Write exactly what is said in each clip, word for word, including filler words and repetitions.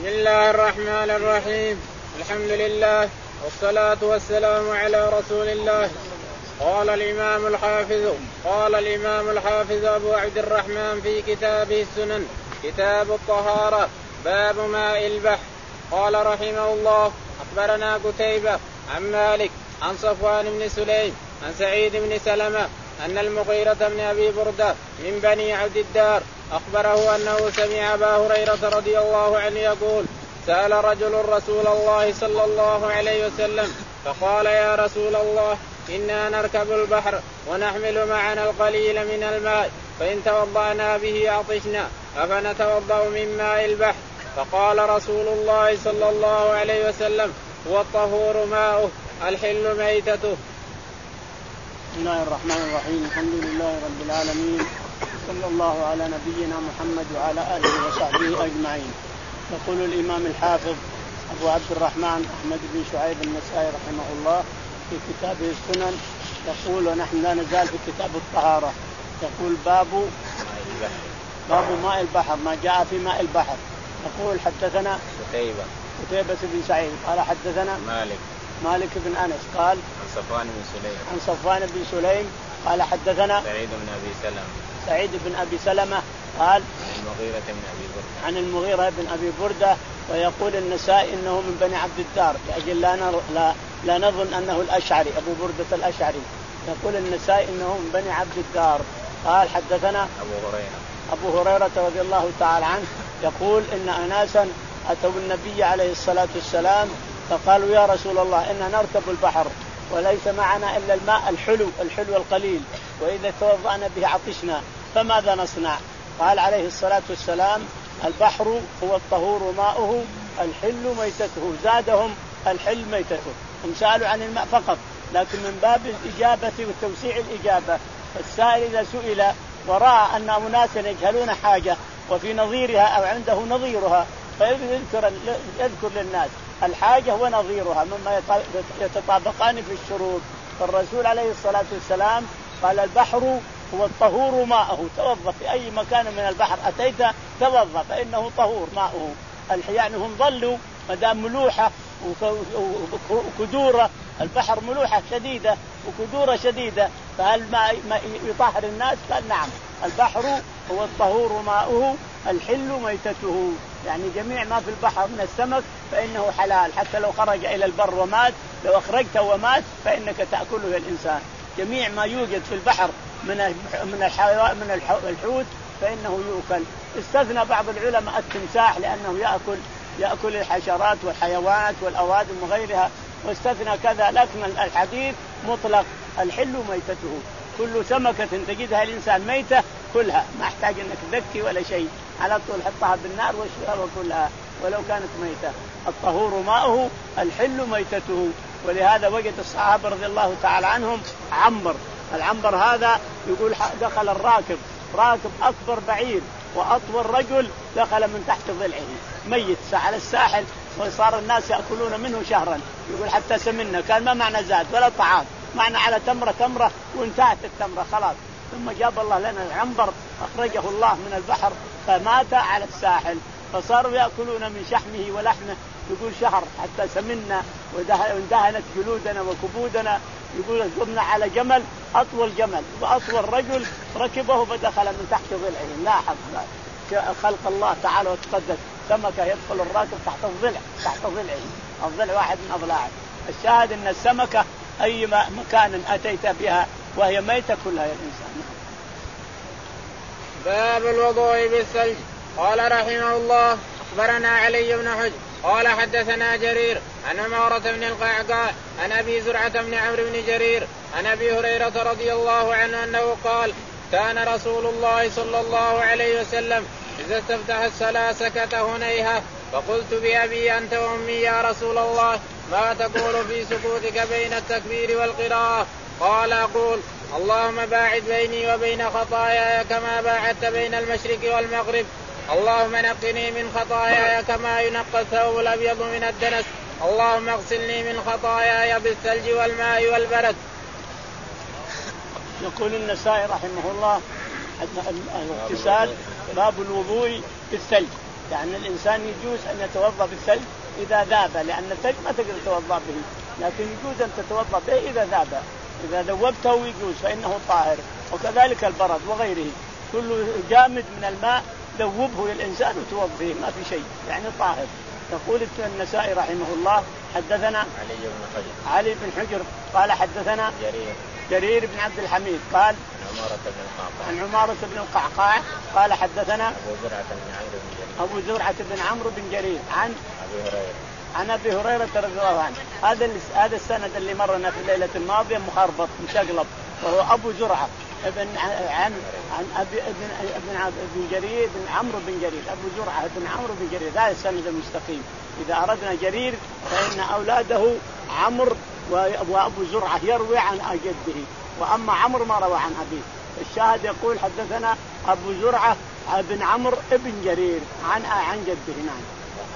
بسم الله الرحمن الرحيم. الحمد لله والصلاة والسلام على رسول الله. قال الإمام الحافظ قال الإمام الحافظ أبو عبد الرحمن في كتابه السنن كتاب الطهارة باب ماء البحر. قال رحمه الله أخبرنا قتيبة عن مالك عن صفوان بن سليم عن سعيد بن سلمة أن المغيرة بن أبي بردة من بني عبد الدار أخبره أنه سمع أبا هريرة رضي الله عنه يقول سأل رجل رسول الله صلى الله عليه وسلم فقال يا رسول الله إنا نركب البحر ونحمل معنا القليل من الماء فإن توضأنا به عطشنا أفنتوضأ من ماء البحر؟ فقال رسول الله صلى الله عليه وسلم هو الطهور ماؤه الحل ميتته. بسم الله الرحمن الرحيم. الحمد لله رب العالمين صلى الله على نبينا محمد وعلى آله وصحبه أجمعين. يقول الإمام الحافظ أبو عبد الرحمن أحمد بن شعيب النسائي رحمه الله في كتابه السنن يقول ونحن لا نزال في كتاب الطهارة يقول باب باب ماء البحر ما جاء في ماء البحر. يقول حدثنا قتيبة قتيبة بن سعيد قال حدثنا مالك مالك بن أنس قال عن صفوان بن سليم عن صفوان بن سليم قال حدثنا سعيد بن أبي سلمة سعيد بن أبي سلمة قال عن المغيرة بن أبي بردة عن المغيرة بن أبي بردة. ويقول النسائي إنه من بني عبد الدار لأجل لا, لا, لا نظن أنه الأشعري أبو بردة الأشعري. يقول النسائي إنه من بني عبد الدار. قال حدثنا أبو هريرة أبو هريرة رضي الله تعالى عنه يقول إن أناسا أتوا النبي عليه الصلاة والسلام فقالوا يا رسول الله إنا نركب البحر وليس معنا إلا الماء الحلو الحلو القليل وإذا توضأنا به عطشنا فماذا نصنع؟ قال عليه الصلاة والسلام البحر هو الطهور ماؤه الحل ميتته. زادهم الحل ميتته. هم سألوا عن الماء فقط لكن من باب الإجابة وتوسيع الإجابة السائل إذا سئل ورأى أن أناسا يجهلون حاجة وفي نظيرها أو عنده نظيرها فيذكر يذكر للناس الحاجة ونظيرها مما يتطابقان في الشروط. فالرسول عليه الصلاة والسلام قال البحر هو الطهور ماؤه. توضأ في أي مكان من البحر أتيت توضأ فإنه طهور ماؤه. يعني هم ظلوا مدام ملوحة وكدورة البحر ملوحة شديدة وكدورة شديدة فهل ما يطهر الناس؟ قال نعم البحر هو الطهور ماؤه الحل ميتته. يعني جميع ما في البحر من السمك فإنه حلال حتى لو خرج إلى البر ومات لو أخرجته ومات فإنك تأكله الإنسان. جميع ما يوجد في البحر من من الحيوان من الحوت فإنه يؤكل. استثنى بعض العلماء التمساح لأنه يأكل يأكل الحشرات والحيوانات والأوادم وغيرها واستثنى كذا. لكن الحديث مطلق الحل ميتته. كل سمكة تجدها الإنسان ميتة كلها ما احتاج أنك تذكي ولا شيء على طول حطها بالنار واشربها كلها ولو كانت ميتة. الطهور ماؤه الحل ميتته. ولهذا وجد الصحابة رضي الله تعالى عنهم عنبر. العنبر هذا يقول دخل الراكب راكب أكبر بعير وأطول رجل دخل من تحت ضلعه ميت على الساحل وصار الناس يأكلون منه شهرا. يقول حتى سمنا كان ما معنى زاد ولا طعام معنى على تمرة تمرة وانتهت التمرة خلاص. ثم جاب الله لنا العنبر أخرجه الله من البحر فمات على الساحل فصاروا يأكلون من شحمه ولحمه. يقول شهر حتى سمنا واندهنت جلودنا وكبودنا. يقول قمنا على جمل أطول جمل وأطول رجل ركبه فدخل من تحت ضلعه. لاحظ خلق الله تعالى وتقدس سمكة يدخل الراكب تحت الضلع تحت ضلعه الضلع واحد من أضلاعه. الشاهد أن السمكة أي مكان أتيت بها وهي ميتة كلها يا الإنسان. باب الوضوء بالثلج. قال رحمه الله أخبرنا علي بن حجر قال حدثنا جرير عن عمارة بن القعقاع عن أبي زرعة بن عمرو بن جرير عن أبي هريرة رضي الله عنه أنه قال كان رسول الله صلى الله عليه وسلم إذا استفتح الصلاة سكت هنيهة فقلت بأبي أنت وأمي يا رسول الله ما تقول في سكوتك بين التكبير والقراءة؟ قال أقول اللهم باعد بيني وبين خطاياي كما باعدت بين المشرق والمغرب اللهم نقني من خطاياي كما ينقى الثوب الأبيض من الدنس اللهم اغسلني من خطاياي بالثلج والماء والبرد. يقول النسائي رحمه الله الاغتسال باب الوضوء بالثلج. يعني الإنسان يجوز أن يتوضأ بالثلج إذا ذاب، لأن الثلج ما تقدر تتوضأ به، لكن يجوز أن تتوضأ به إذا ذاب، إذا ذوبته يجوز فإنه طاهر. وكذلك البرد وغيره، كل جامد من الماء ذوبه للإنسان وتوضئه ما في شيء، يعني طاهر. يقول النسائي رحمه الله حدثنا علي بن حجر علي بن حجر قال حدثنا جرير جرير بن عبد الحميد قال عمارة بن القعقاع عن عمارة بن القعقاع قال حدثنا أبو زرعة بن عمرو بن جرير أبو زرعة بن عمرو بن جرير عن أبي هريرة عن أبي هريرة رضي الله عنه. هذا هذا السند اللي مرنا في الليلة الماضية مخربط مشقلب، وهو أبو زرعة ابن عن عن أبي ابن ابن ابن جرير بن عمرو بن جرير أبو زرعة بن عمرو بن جرير. هذا السند المستقيم. إذا أردنا جرير فإن أولاده عمرو وأبو زرعة يروي عن جده، وأما عمرو ما روى عن أبيه. الشاهد يقول حدثنا أبو زرعة بن عمرو بن جرير عن عن جده. نعم.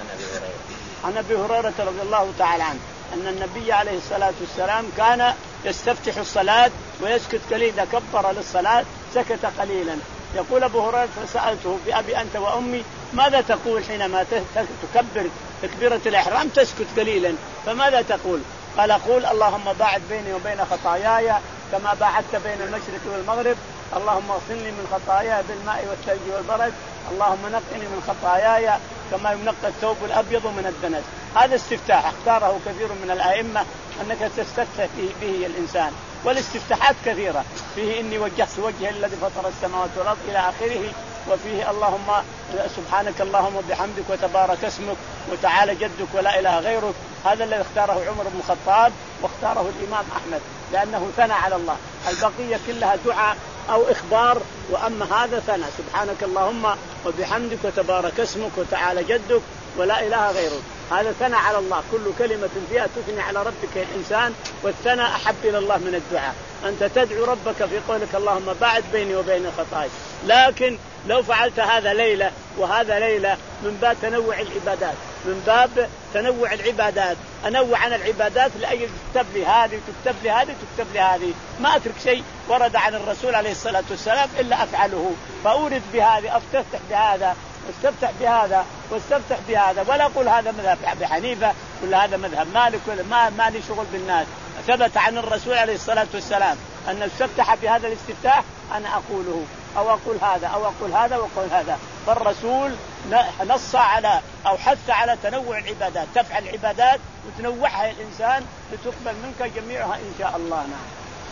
عن أبي هريرة رضي الله تعالى عنه أن النبي عليه الصلاة والسلام كان يستفتح الصلاة ويسكت قليلا، كبر للصلاة سكت قليلا. يقول أبو هريرة فسألته بأبي أنت وأمي ماذا تقول حينما تكبر تكبيرة الإحرام تسكت قليلا، فماذا تقول؟ قال أقول اللهم باعد بيني وبين خطاياي كما باعدت بين المشرق والمغرب، اللهم اغسلني من خطاياي بالماء والثلج والبرد، اللهم نقني من خطاياي كما ينقى الثوب الأبيض من الدنس. هذا استفتاح اختاره كثير من الأئمة أنك تستفتح به الإنسان، والاستفتاحات كثيرة، فيه إني وجهت وجهي الذي فطر السماوات والأرض إلى آخره، وفيه اللهم سبحانك اللهم وبحمدك وتبارك اسمك وتعالى جدك ولا إله غيرك. هذا الذي اختاره عمر بن الخطاب واختاره الإمام أحمد لأنه ثنى على الله. البقية كلها دعاء أو إخبار، وأما هذا ثنى سبحانك اللهم وبحمدك وتبارك اسمك وتعالى جدك ولا إله غيرك. هذا ثنى على الله، كل كلمة فيها تثني على ربك الإنسان، والثنى أحب إلى الله من الدعاء. أنت تدعو ربك في قولك اللهم باعد بيني وبين خطاياي. لكن لو فعلت هذا ليلة وهذا ليلة من باب تنوع العبادات، من باب تنوع العبادات أنوع عن العبادات لأجل تكتب لي هذه تكتب لي هذه تكتب لي هذه، ما أترك شيء ورد عن الرسول عليه الصلاة والسلام إلا أفعله، فأورد بهذه أفتفتح بهذا واستفتح بهذا واستفتح بهذا، ولا أقول هذا مذهب أبي حنيفة ولا هذا مذهب مالك ولا ما ما لي شغل بالناس. ثبت عن الرسول عليه الصلاة والسلام أن استفتح بهذا الاستفتاح أنا أقوله، أو أقول هذا أو أقول هذا وأقول هذا. فالرسول نص على أو حث على تنوع العبادات، تفعل العبادات وتنوعها الإنسان لتقبل منك جميعها إن شاء الله. نعم.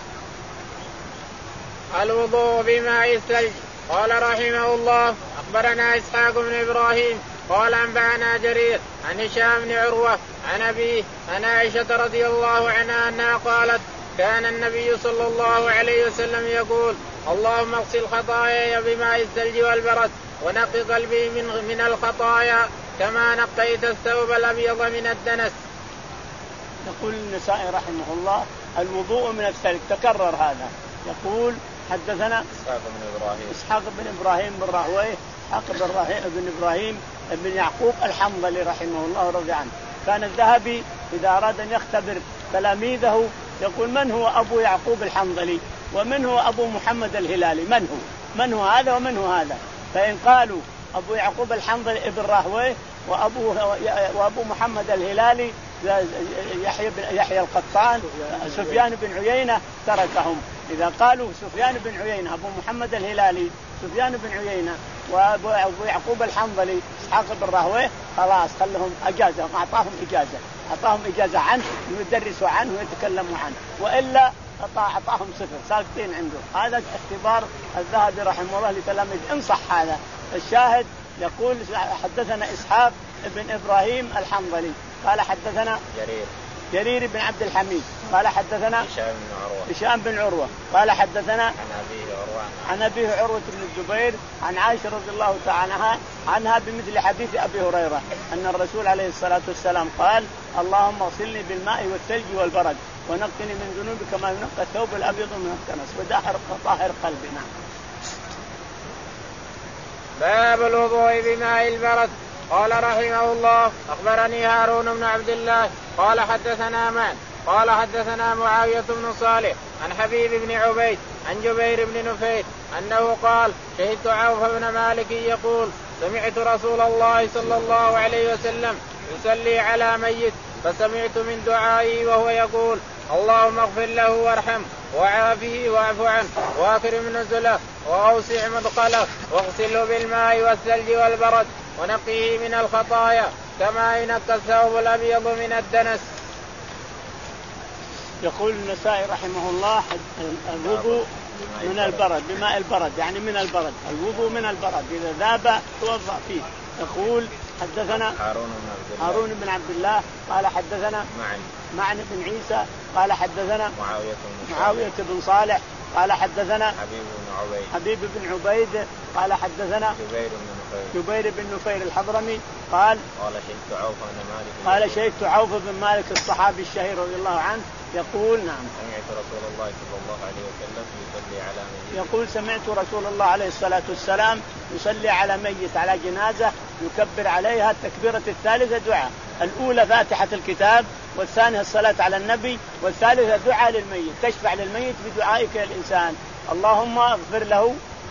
الوضوء بماء الثلج. قال رحمه الله أخبرنا إسحاق بن إبراهيم قال أنبأنا جرير عن هشام بن عروة عن أبيه عن عائشة رضي الله عنها أنها قالت كان النبي صلى الله عليه وسلم يقول اللهم اغسل خطاياي بماء الثلج والبرد ونقي قلبي من من الخطايا كما نقيت الثوب الأبيض من الدنس. يقول النسائي رحمه الله الوضوء من الثلج، تكرر هذا. يقول حدثنا إسحاق بن إبراهيم إسحاق بن إبراهيم بن راهويه إسحاق بن إبراهيم بن يعقوب الحنظلي رحمه الله رضي عنه. كان الذهبي إذا أراد أن يختبر تلاميذه يقول من هو أبو يعقوب الحنظلي ومن هو أبو محمد الهلالي، من هو من هو هذا ومن هو هذا. فإن قالوا أبو يعقوب الحنظلي ابن راهويه وأبو وأبو محمد الهلالي يحيى بن يحيى القطان سفيان بن عيينة تركهم. إذا قالوا سفيان بن عيينة أبو محمد الهلالي سفيان بن عيينة وأبو يعقوب الحنظلي إسحاق بن راهويه خلاص خلهم أجازة، أعطاهم إجازة أعطاهم إجازة عنه يدرسوا عنه ويتكلموا عنه، وإلا أعطاهم صفر ساكتين عنده. هذا اختبار الذهبي رحمه الله لتلاميذ إن صح هذا. الشاهد يقول حدثنا إسحاق بن إبراهيم الحنظلي قال حدثنا جرير جرير بن عبد الحميد قال حدثنا هشام بن عروة هشام بن عروة قال حدثنا عن أبيه عروة عن أبيه عروة بن الزبير عن عائشة رضي الله تعالى عنها بمثل حديث أبي هريرة أن الرسول عليه الصلاة والسلام قال اللهم اغسلني بالماء والثلج والبرد ونقني من ذنوبي كما ينقى الثوب الأبيض من الدنس ودهر طاهر قلبي. نعم. باب الوضوء بماء البرد. قال رحمه الله أخبرني هارون بن عبد الله قال حدثنا مان قال حدثنا معاوية بن صالح عن حبيب بن عبيد عن جبير بن نفيل أنه قال شهدت عوف بن مالك يقول سمعت رسول الله صلى الله عليه وسلم يصلي على ميت فسمعت من دعائه وهو يقول اللهم اغفر له وارحمه وعافه واعف عنه واكرم نزله واوسع مدخله واغسله بالماء والثلج والبرد ونقيه من الخطايا كما ينقى الثوب الابيض من الدنس. يقول النسائي رحمه الله الوضوء من البرد بماء البرد يعني من البرد الوضوء من البرد إذا ذاب توضأ فيه. يقول حدثنا هارون بن عبد الله قال حدثنا معن بن عيسى قال حدثنا معاوية بن صالح قال حدثنا حبيب بن عبيد قال حدثنا جبير بن نفير الحضرمي قال قال شهدت عوف بن مالك الصحابي الشهير رضي الله عنه يقول نعم سمعت رسول الله صلى الله عليه وسلم يصلي على ميت يقول سمعت رسول الله عليه الصلاة والسلام يصلي على ميت على جنازة يكبر عليها التكبيرة الثالثة دعاء الأولى فاتحة الكتاب والثانية الصلاة على النبي والثالثة دعاء للميت تشفع للميت بدعائك يا الإنسان اللهم اغفر له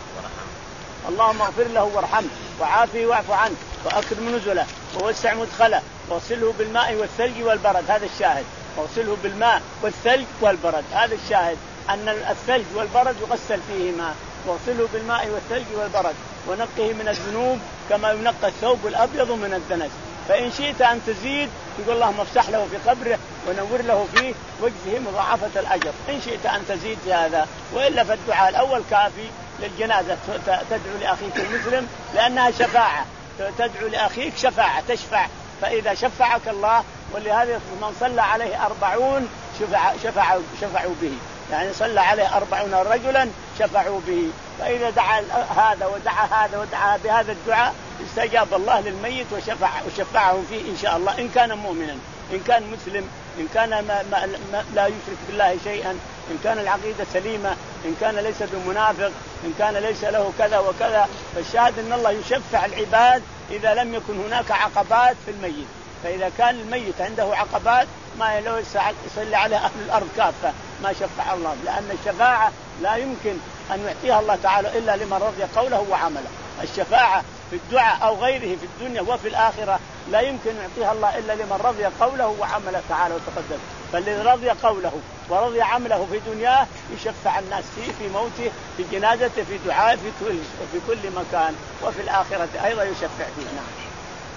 اللهم اغفر له وارحمه وعافه واعف عنه وأكرم نزله ووسع مدخله واغسله بالماء والثلج والبرد. هذا الشاهد واغسله بالماء والثلج والبرد. هذا الشاهد أن الثلج والبرد يغسل فيهما واغسله بالماء والثلج والبرد ونقه من الذنوب كما ينقى الثوب الأبيض من الدنس. فإن شئت أن تزيد يقول اللهم افتح له في قبره ونور له فيه واجزه مضاعفة الأجر. إن شئت أن تزيد في هذا وإلا فالدعاء الأول كافي للجنازة تدعو لأخيك المسلم لأنها شفاعة تدعو لأخيك شفاعة تشفع فإذا شفعك الله ولهذا من صلى عليه أربعون شفع شفعوا شفعوا به يعني صلى عليه أربعون رجلا شفعوا به. فإذا دعا هذا ودعا هذا ودعا بهذا الدعاء استجاب الله للميت وشفع وشفعه فيه إن شاء الله إن كان مؤمنا إن كان مسلم إن كان ما ما ما لا يشرك بالله شيئا إن كان العقيدة سليمة إن كان ليس بمنافق إن كان ليس له كذا وكذا. فالشاهد أن الله يشفع العباد إذا لم يكن هناك عقبات في الميت. فإذا كان الميت عنده عقبات ما له يصلي عليه أهل الأرض كافة ما شفع الله لأن الشفاعة لا يمكن أن يعطيها الله تعالى إلا لمن رضي قوله وعمله. الشفاعة في الدعاء أو غيره في الدنيا وفي الآخرة لا يمكن يعطيها الله إلا لمن رضي قوله وعمله تعالى وتقدم. فالذي رضي قوله ورضي عمله في دنياه يشفع الناس فيه في موته في جنازته في دعائه في كل, في كل مكان وفي الآخرة أيضا يشفع فيه. نعم.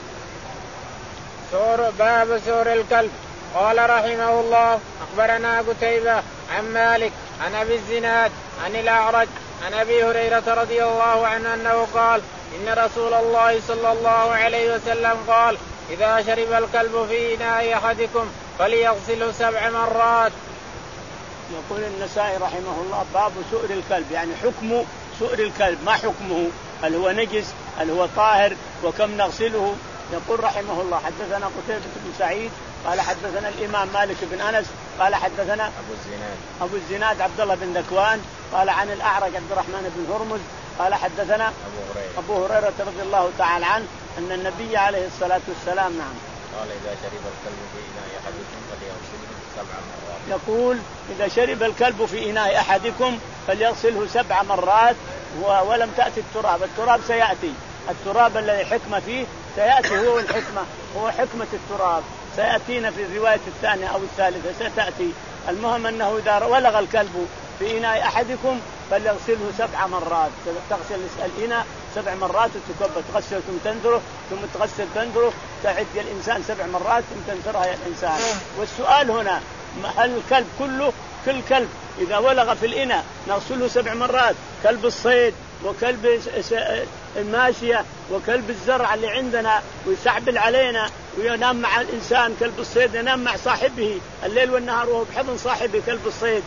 سور باب سور الكلب. قال رحمه الله أخبرنا قتيبة عن مالك عن أبي الزناد عن الأعرج عن أبي هريرة رضي الله عنه أنه قال إن رسول الله صلى الله عليه وسلم قال إذا شرب الكلب في إناء أحدكم فليغسله سبع مرات. يقول النسائي رحمه الله باب سؤر الكلب يعني حكم سؤر الكلب ما حكمه هل هو نجس هل هو طاهر وكم نغسله. يقول رحمه الله حدثنا قتيبة بن سعيد قال حدثنا الإمام مالك بن أنس قال حدثنا أبو الزناد أبو الزناد عبد الله بن ذكوان قال عن الأعرج عبد الرحمن بن هرمز قال حدثنا أبو هريرة, أبو هريرة رضي الله تعالى عنه أن النبي عليه الصلاة والسلام نعم قال إذا شرب الكلب في إناء أحدكم فليغسله سبع مرات. يقول إذا شرب الكلب في إناء أحدكم فليغسله سبع مرات ولم تأتي التراب. التراب سيأتي التراب الذي حكمة فيه سيأتي هو الحكمة هو حكمة التراب سيأتينا في الرواية الثانية أو الثالثة ستأتي. المهم أنه إذا ولغ الكلب في إناء أحدكم فليغسله سبع مرات. تغسل الإناء سبع مرات وتكب تغسل ثم تنثره ثم تغسل تنثره تعد الإنسان سبع مرات ثم تنثرها يا الإنسان. والسؤال هنا هل الكلب كله كل كلب إذا ولغ في الإناء نغسله سبع مرات كلب الصيد وكلب الماشية وكلب الزرع اللي عندنا ويسعبل علينا وينام مع الإنسان كلب الصيد ينام مع صاحبه الليل والنهار وهو بحضن صاحبه كلب الصيد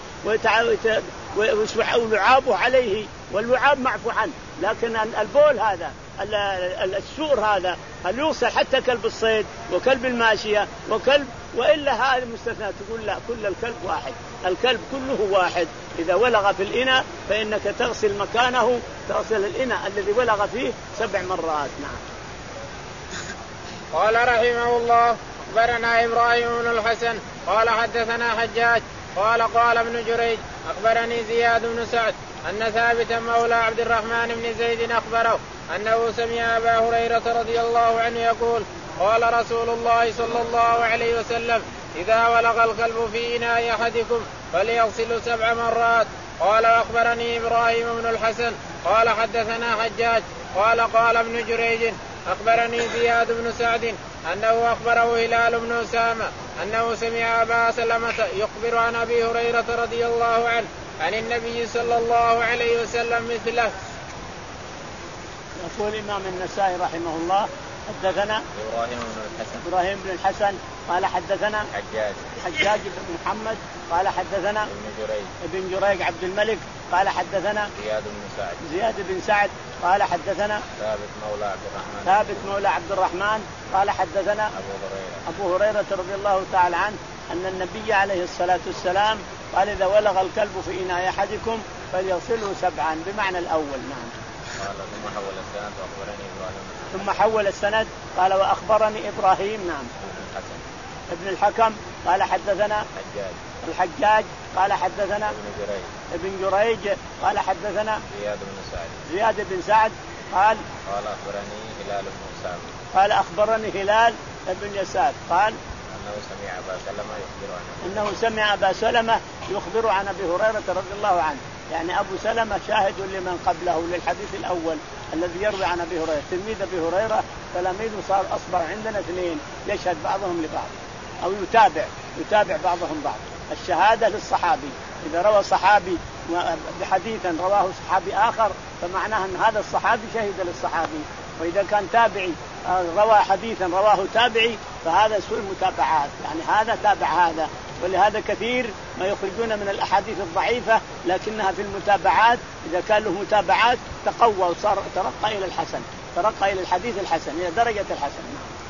ولعابه عليه واللعاب معفو عنه. لكن البول هذا السور هذا هل يوصل حتى كلب الصيد وكلب الماشية وكلب وإلا هذا مستثنى. تقول لا كل الكلب واحد الكلب كله واحد. إذا ولغ في الإناء فإنك تغسل مكانه تغسل الإناء الذي ولغ فيه سبع مرات. نعم. قال رحمه الله أخبرنا إبراهيم بن الحسن قال حدثنا حجاج قال قال ابن جريج أخبرني زياد بن سعد أن ثابتا مولى عبد الرحمن بن زيد أخبره أنه سمع أبا هريرة رضي الله عنه يقول قال رسول الله صلى الله عليه وسلم إذا ولغ الكلب في إناء أحدكم فليغسل سبع مرات. قال أخبرني إبراهيم بن الحسن قال حدثنا حجاج قال قال ابن جريج أخبرني زياد بن سعد أنه أخبره هلال بن أسامة أنه سمع أبا سلمة يخبر عن أبي هريرة رضي الله عنه عن النبي صلى الله عليه وسلم مثله. يقول الإمام النسائي رحمه الله حدثنا إبراهيم بن الحسن إبراهيم بن الحسن قال حدثنا حجاج حجاج بن محمد قال حدثنا ابن جريج ابن جريج عبد الملك قال حدثنا زياد بن سعد زياد بن سعد قال حدثنا ثابت مولى عبد الرحمن ثابت مولى عبد الرحمن قال حدثنا أبو هريرة أبو هريرة رضي الله تعالى عنه أن النبي عليه الصلاة والسلام قال إذا ولغ الكلب في إناء أحدكم فليغسله سبعا بمعنى الأول. نعم. قال ثم حول السند وأخبرني إبراهيم ثم حول السند قال وأخبرني إبراهيم نعم الحسن ابن الحكم قال حدثنا حجاج الحجاج قال حدثنا ابن جريج ابن جريج قال حدثنا زياد بن سعد زياد بن سعد قال قال أخبرني هلال بن أسامة قال أخبرني هلال بن يسار قال أنه سمع أبا سلمة يخبر عنه أنه سمع أبا سلمة يخبر عن أبي هريرة رضي الله عنه. يعني أبو سلمة شاهد لمن قبله للحديث الأول الذي يروي عن أبي هريرة تلميذ أبي هريرة تلاميذه صار أصبح عندنا اثنين يشهد بعضهم لبعض أو يتابع يتابع بعضهم بعض. الشهادة للصحابي إذا روى صحابي بحديثا رواه صحابي آخر فمعناه أن هذا الصحابي شهد للصحابي. وإذا كان تابعي روى حديثا رواه تابعي فهذا سوء المتابعات يعني هذا تابع هذا. ولهذا كثير ما يخرجون من الأحاديث الضعيفة لكنها في المتابعات إذا كان له متابعات تقوى وصار ترقى إلى الحسن ترقى إلى الحديث الحسن إلى درجة الحسن.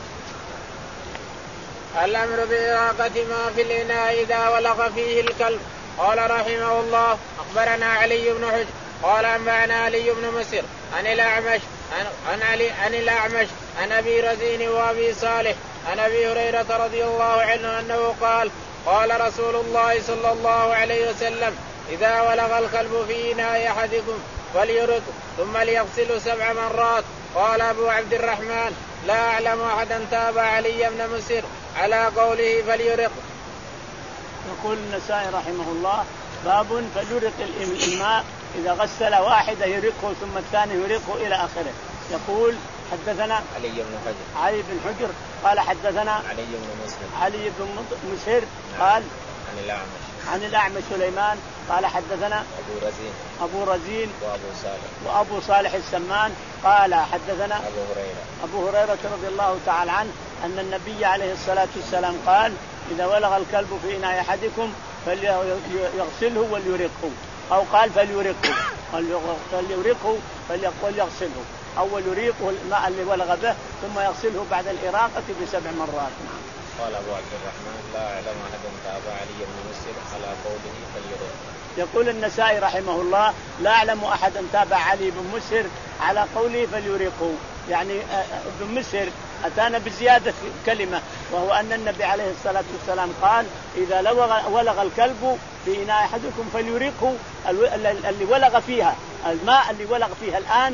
الأمر بإراقة ما في الإناء إذا ولغ فيه الكلب. قال رحمه الله أخبرنا علي بن حجر قال أنبأنا علي بن مسر عن الأعمش عن علي عن الأعمش عن أبي رزين وأبي صالح عن أبي هريرة رضي الله عنه أنه قال قال رسول الله صلى الله عليه وسلم إذا ولغ الكلب في إناء أحدكم فليرق ثم ليغسل سبع مرات. قال أبو عبد الرحمن لا أعلم أحدا تابع علي بن مسر على قوله فليرق. يقول النسائي رحمه الله باب فليرق الماء إذا غسل واحدة يرقه ثم الثاني يرقه إلى آخره. يقول حدثنا علي بن حجر علي بن حجر قال حدثنا علي بن مسلم علي بن مسهر قال عن الأعمش عن الأعمش سليمان قال حدثنا أبو رزين أبو رزين وأبو صالح وأبو صالح السمان قال حدثنا أبو هريرة أبو هريرة رضي الله تعالى عنه أن النبي عليه الصلاة والسلام قال إذا ولغ الكلب في إناء أحدكم فليغسله وليرقه أو قال فليرقه فليرقه فليغسله أول يريقه الماء اللي ولغ به ثم يغسله بعد الإراقة بسبع مرات. قال أبو عبد الرحمن لا أعلم أحدا تابع علي بن مسر على قوله فليرقه. يقول النسائي رحمه الله لا أعلم أحدا تابع علي بن مسر على قوله فليرقه. يعني ابن مسر أتانا بزيادة كلمة وهو أن النبي عليه الصلاة والسلام قال إذا ولغ الكلب في إناء أحدكم فليرقه اللي ولغ فيها الماء اللي ولغ فيها الآن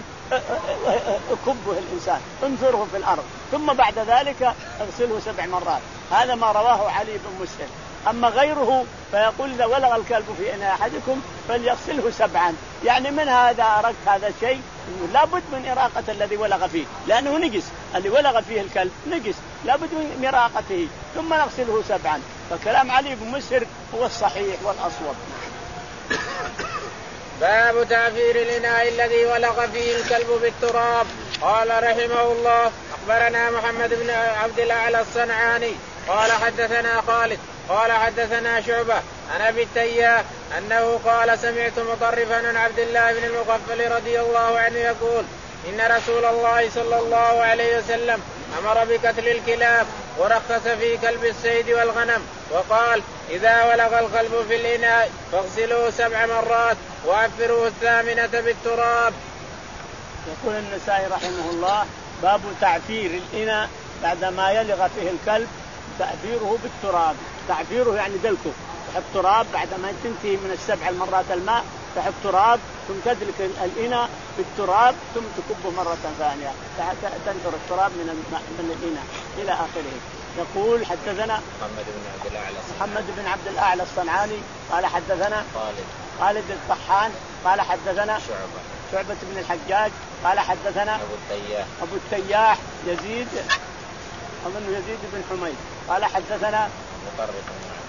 اكبه الإنسان انثره في الأرض ثم بعد ذلك اغسله سبع مرات. هذا ما رواه علي بن مسر. أما غيره فيقول إذا ولغ الكلب في إناء أحدكم فليغسله سبعا. يعني من هذا أردت هذا الشيء لابد من إراقة الذي ولغ فيه لأنه نجس اللي ولغ فيه الكلب نجس لابد من إراقته ثم نغسله سبعا. فكلام علي بن مسر هو الصحيح والأصوب. باب تعفير الإناء الذي ولغ فيه الكلب بالتراب. قال رحمه الله أخبرنا محمد بن عبد الأعلى الصنعاني قال حدثنا خالد قال حدثنا شعبة عن أبي التياح أنه قال سمعت مطرفا عن عبد الله بن المغفل رضي الله عنه يقول إن رسول الله صلى الله عليه وسلم أمر بقتل الكلاب ورخص في كلب الصيد والغنم وقال إذا ولغ الكلب في الإناء فاغسلوه سبع مرات وعفروه الثامنة بالتراب. يقول النسائي رحمه الله باب تعفير الإناء بعدما يلغ فيه الكلب تعفيره بالتراب. تعفيره يعني دلكه تحط تراب بعدما تنتهي من السبع المرات الماء تحط تراب ثم تدلك الإناء بالتراب ثم تكبه مرة ثانية تنثر التراب من من الإناء إلى آخره. يقول حدثنا محمد بن عبد الأعلى محمد بن عبد الأعلى الصنعاني قال حدثنا خالد خالد الطحان قال حدثنا شعبة شعبة بن الحجاج قال حدثنا أبو التياح أبو التياح يزيد أظن يزيد بن حميد قال حدثنا مطرف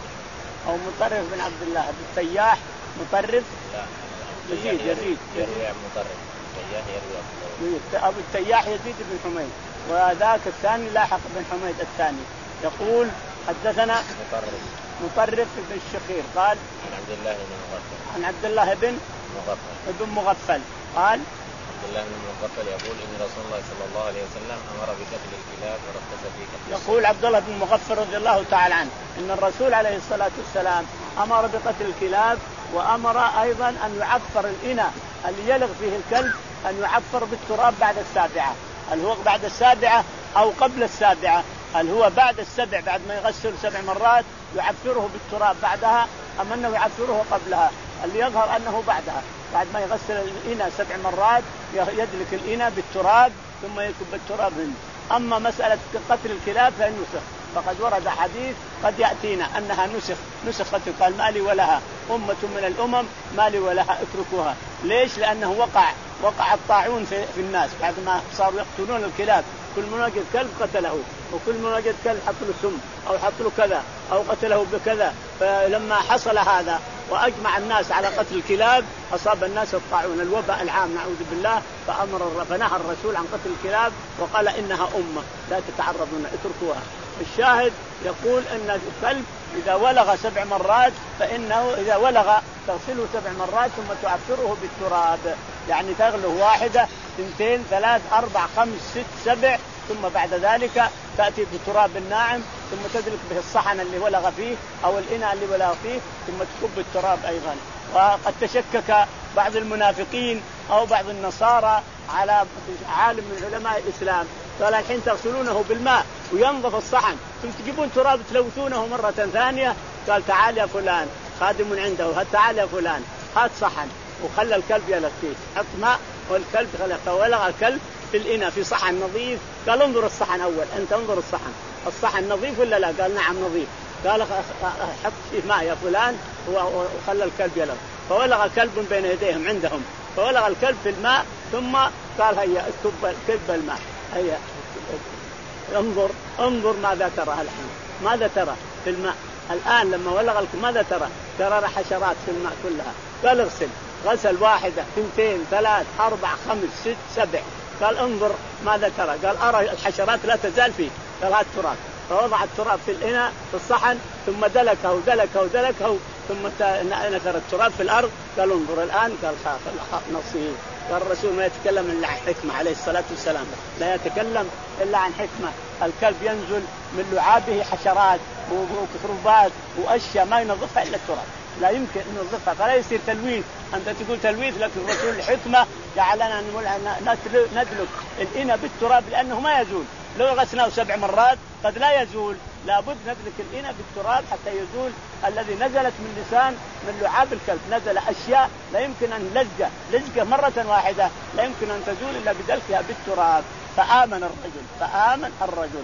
أو مطرف بن عبد الله. أبو التياح مطرف لا يزيد يزيد يروي مطرف التياح يروي أبو التياح يزيد بن حميد وذاك الثاني لاحق بن حميد الثاني. يقول حدثنا مطرف مطرف بن الشخير قال عن عبد الله بن مغفل عن عبد الله بن مغفل بن مغفل قال عبد الله بن مغفل يقول إن رسول الله صلى الله عليه وسلم أمر بقتل الكلاب ورخص في قتل. يقول عبد الله بن مغفل رضي الله تعالى عنه إن الرسول عليه الصلاة والسلام أمر بقتل الكلاب وأمر أيضا أن يعفر الإناء اللي يلغ فيه الكلب أن يعفر بالتراب بعد السابعة. هل هو بعد السابعة أو قبل السابعة؟ هل هو بعد السبع بعد ما يغسل سبع مرات يعفره بالتراب بعدها أم أنه يعفره قبلها؟ اللي يظهر أنه بعدها بعد ما يغسل الإناء سبع مرات يدلك الإناء بالتراب ثم يكب التراب منه. أما مسألة قتل الكلاب فنسخ فقد ورد حديث قد يأتينا أنها نسخ نسخت قال ما لي ولها أمة من الأمم ما لي ولها اتركوها. ليش؟ لأنه وقع وقع الطاعون في, في الناس بعد ما صاروا يقتلون الكلاب. كل من وجد كلب قتله وكل من وجد كلب حط له سم أو حط له كذا أو قتله بكذا. فلما حصل هذا وأجمع الناس على قتل الكلاب أصاب الناس الطاعون الوباء العام نعوذ بالله. فأمر فنهى الرسول عن قتل الكلاب وقال إنها أمة لا تتعرضون اتركوها. الشاهد يقول أن الكلب إذا ولغ سبع مرات فإنه إذا ولغ تغسله سبع مرات ثم تعفره بالتراب يعني تغله واحدة اثنتين ثلاث أربع خمس ست سبع ثم بعد ذلك تأتي بالتراب الناعم ثم تدلك به الصحن اللي ولغ فيه أو الإناء اللي ولغ فيه ثم تكب التراب أيضا. وقد تشكك بعض المنافقين أو بعض النصارى على عالم من علماء الإسلام قال الحين تغسلونه بالماء وينظف الصحن ثم تجيبون تراب تلوثونه مرة ثانية. قال تعال يا فلان خادم عنده تعال يا فلان هات صحن وخلى الكلب يلغ فيه حط ماء والكلب خلق ولغ الكلب في الإناء في صحن نظيف. قال انظر الصحن أول أنت انظر الصحن الصحن نظيف ولا لا؟ قال نعم نظيف. قال حط فيه ماء يا فلان وخلى الكلب يلغ. فولغ كلب بين يديهم عندهم فولغ الكلب في الماء ثم قال هيا كب كب الماء هيا انظر انظر ماذا ترى الحين ماذا ترى في الماء الآن لما ولغ ماذا ترى؟ ترى حشرات في الماء كلها. قال اغسل غسل واحدة اثنتين ثلاث أربع خمس ست سبع. قال انظر ماذا ترى؟ قال أرى الحشرات لا تزال فيه. قال هات التراب فوضع التراب في الإناء في الصحن ثم دلكه دلكه دلكه ثم نثر التراب في الأرض. قال انظر الآن قال خاف نصيب. قال الرسول ما يتكلم إلا عن حكمة عليه الصلاة والسلام لا يتكلم إلا عن حكمة. الكلب ينزل من لعابه حشرات وكروبات وأشياء ما ينظفها إلا التراب لا يمكن أن ينظفها فلا يصير تلويث. أنت تقول تلويث لكن الرسول الحكمة جعلنا ندلك الإناء بالتراب لأنه ما يزول. لو غسناه سبع مرات قد لا يزول لابد ندلك الإناء بالتراب حتى يزول الذي نزلت من لسان من لعاب الكلب. نزل أشياء لا يمكن أن لزقه لزقه مرة واحدة لا يمكن أن تزول إلا بدلكها بالتراب. فآمن الرجل فآمن الرجل.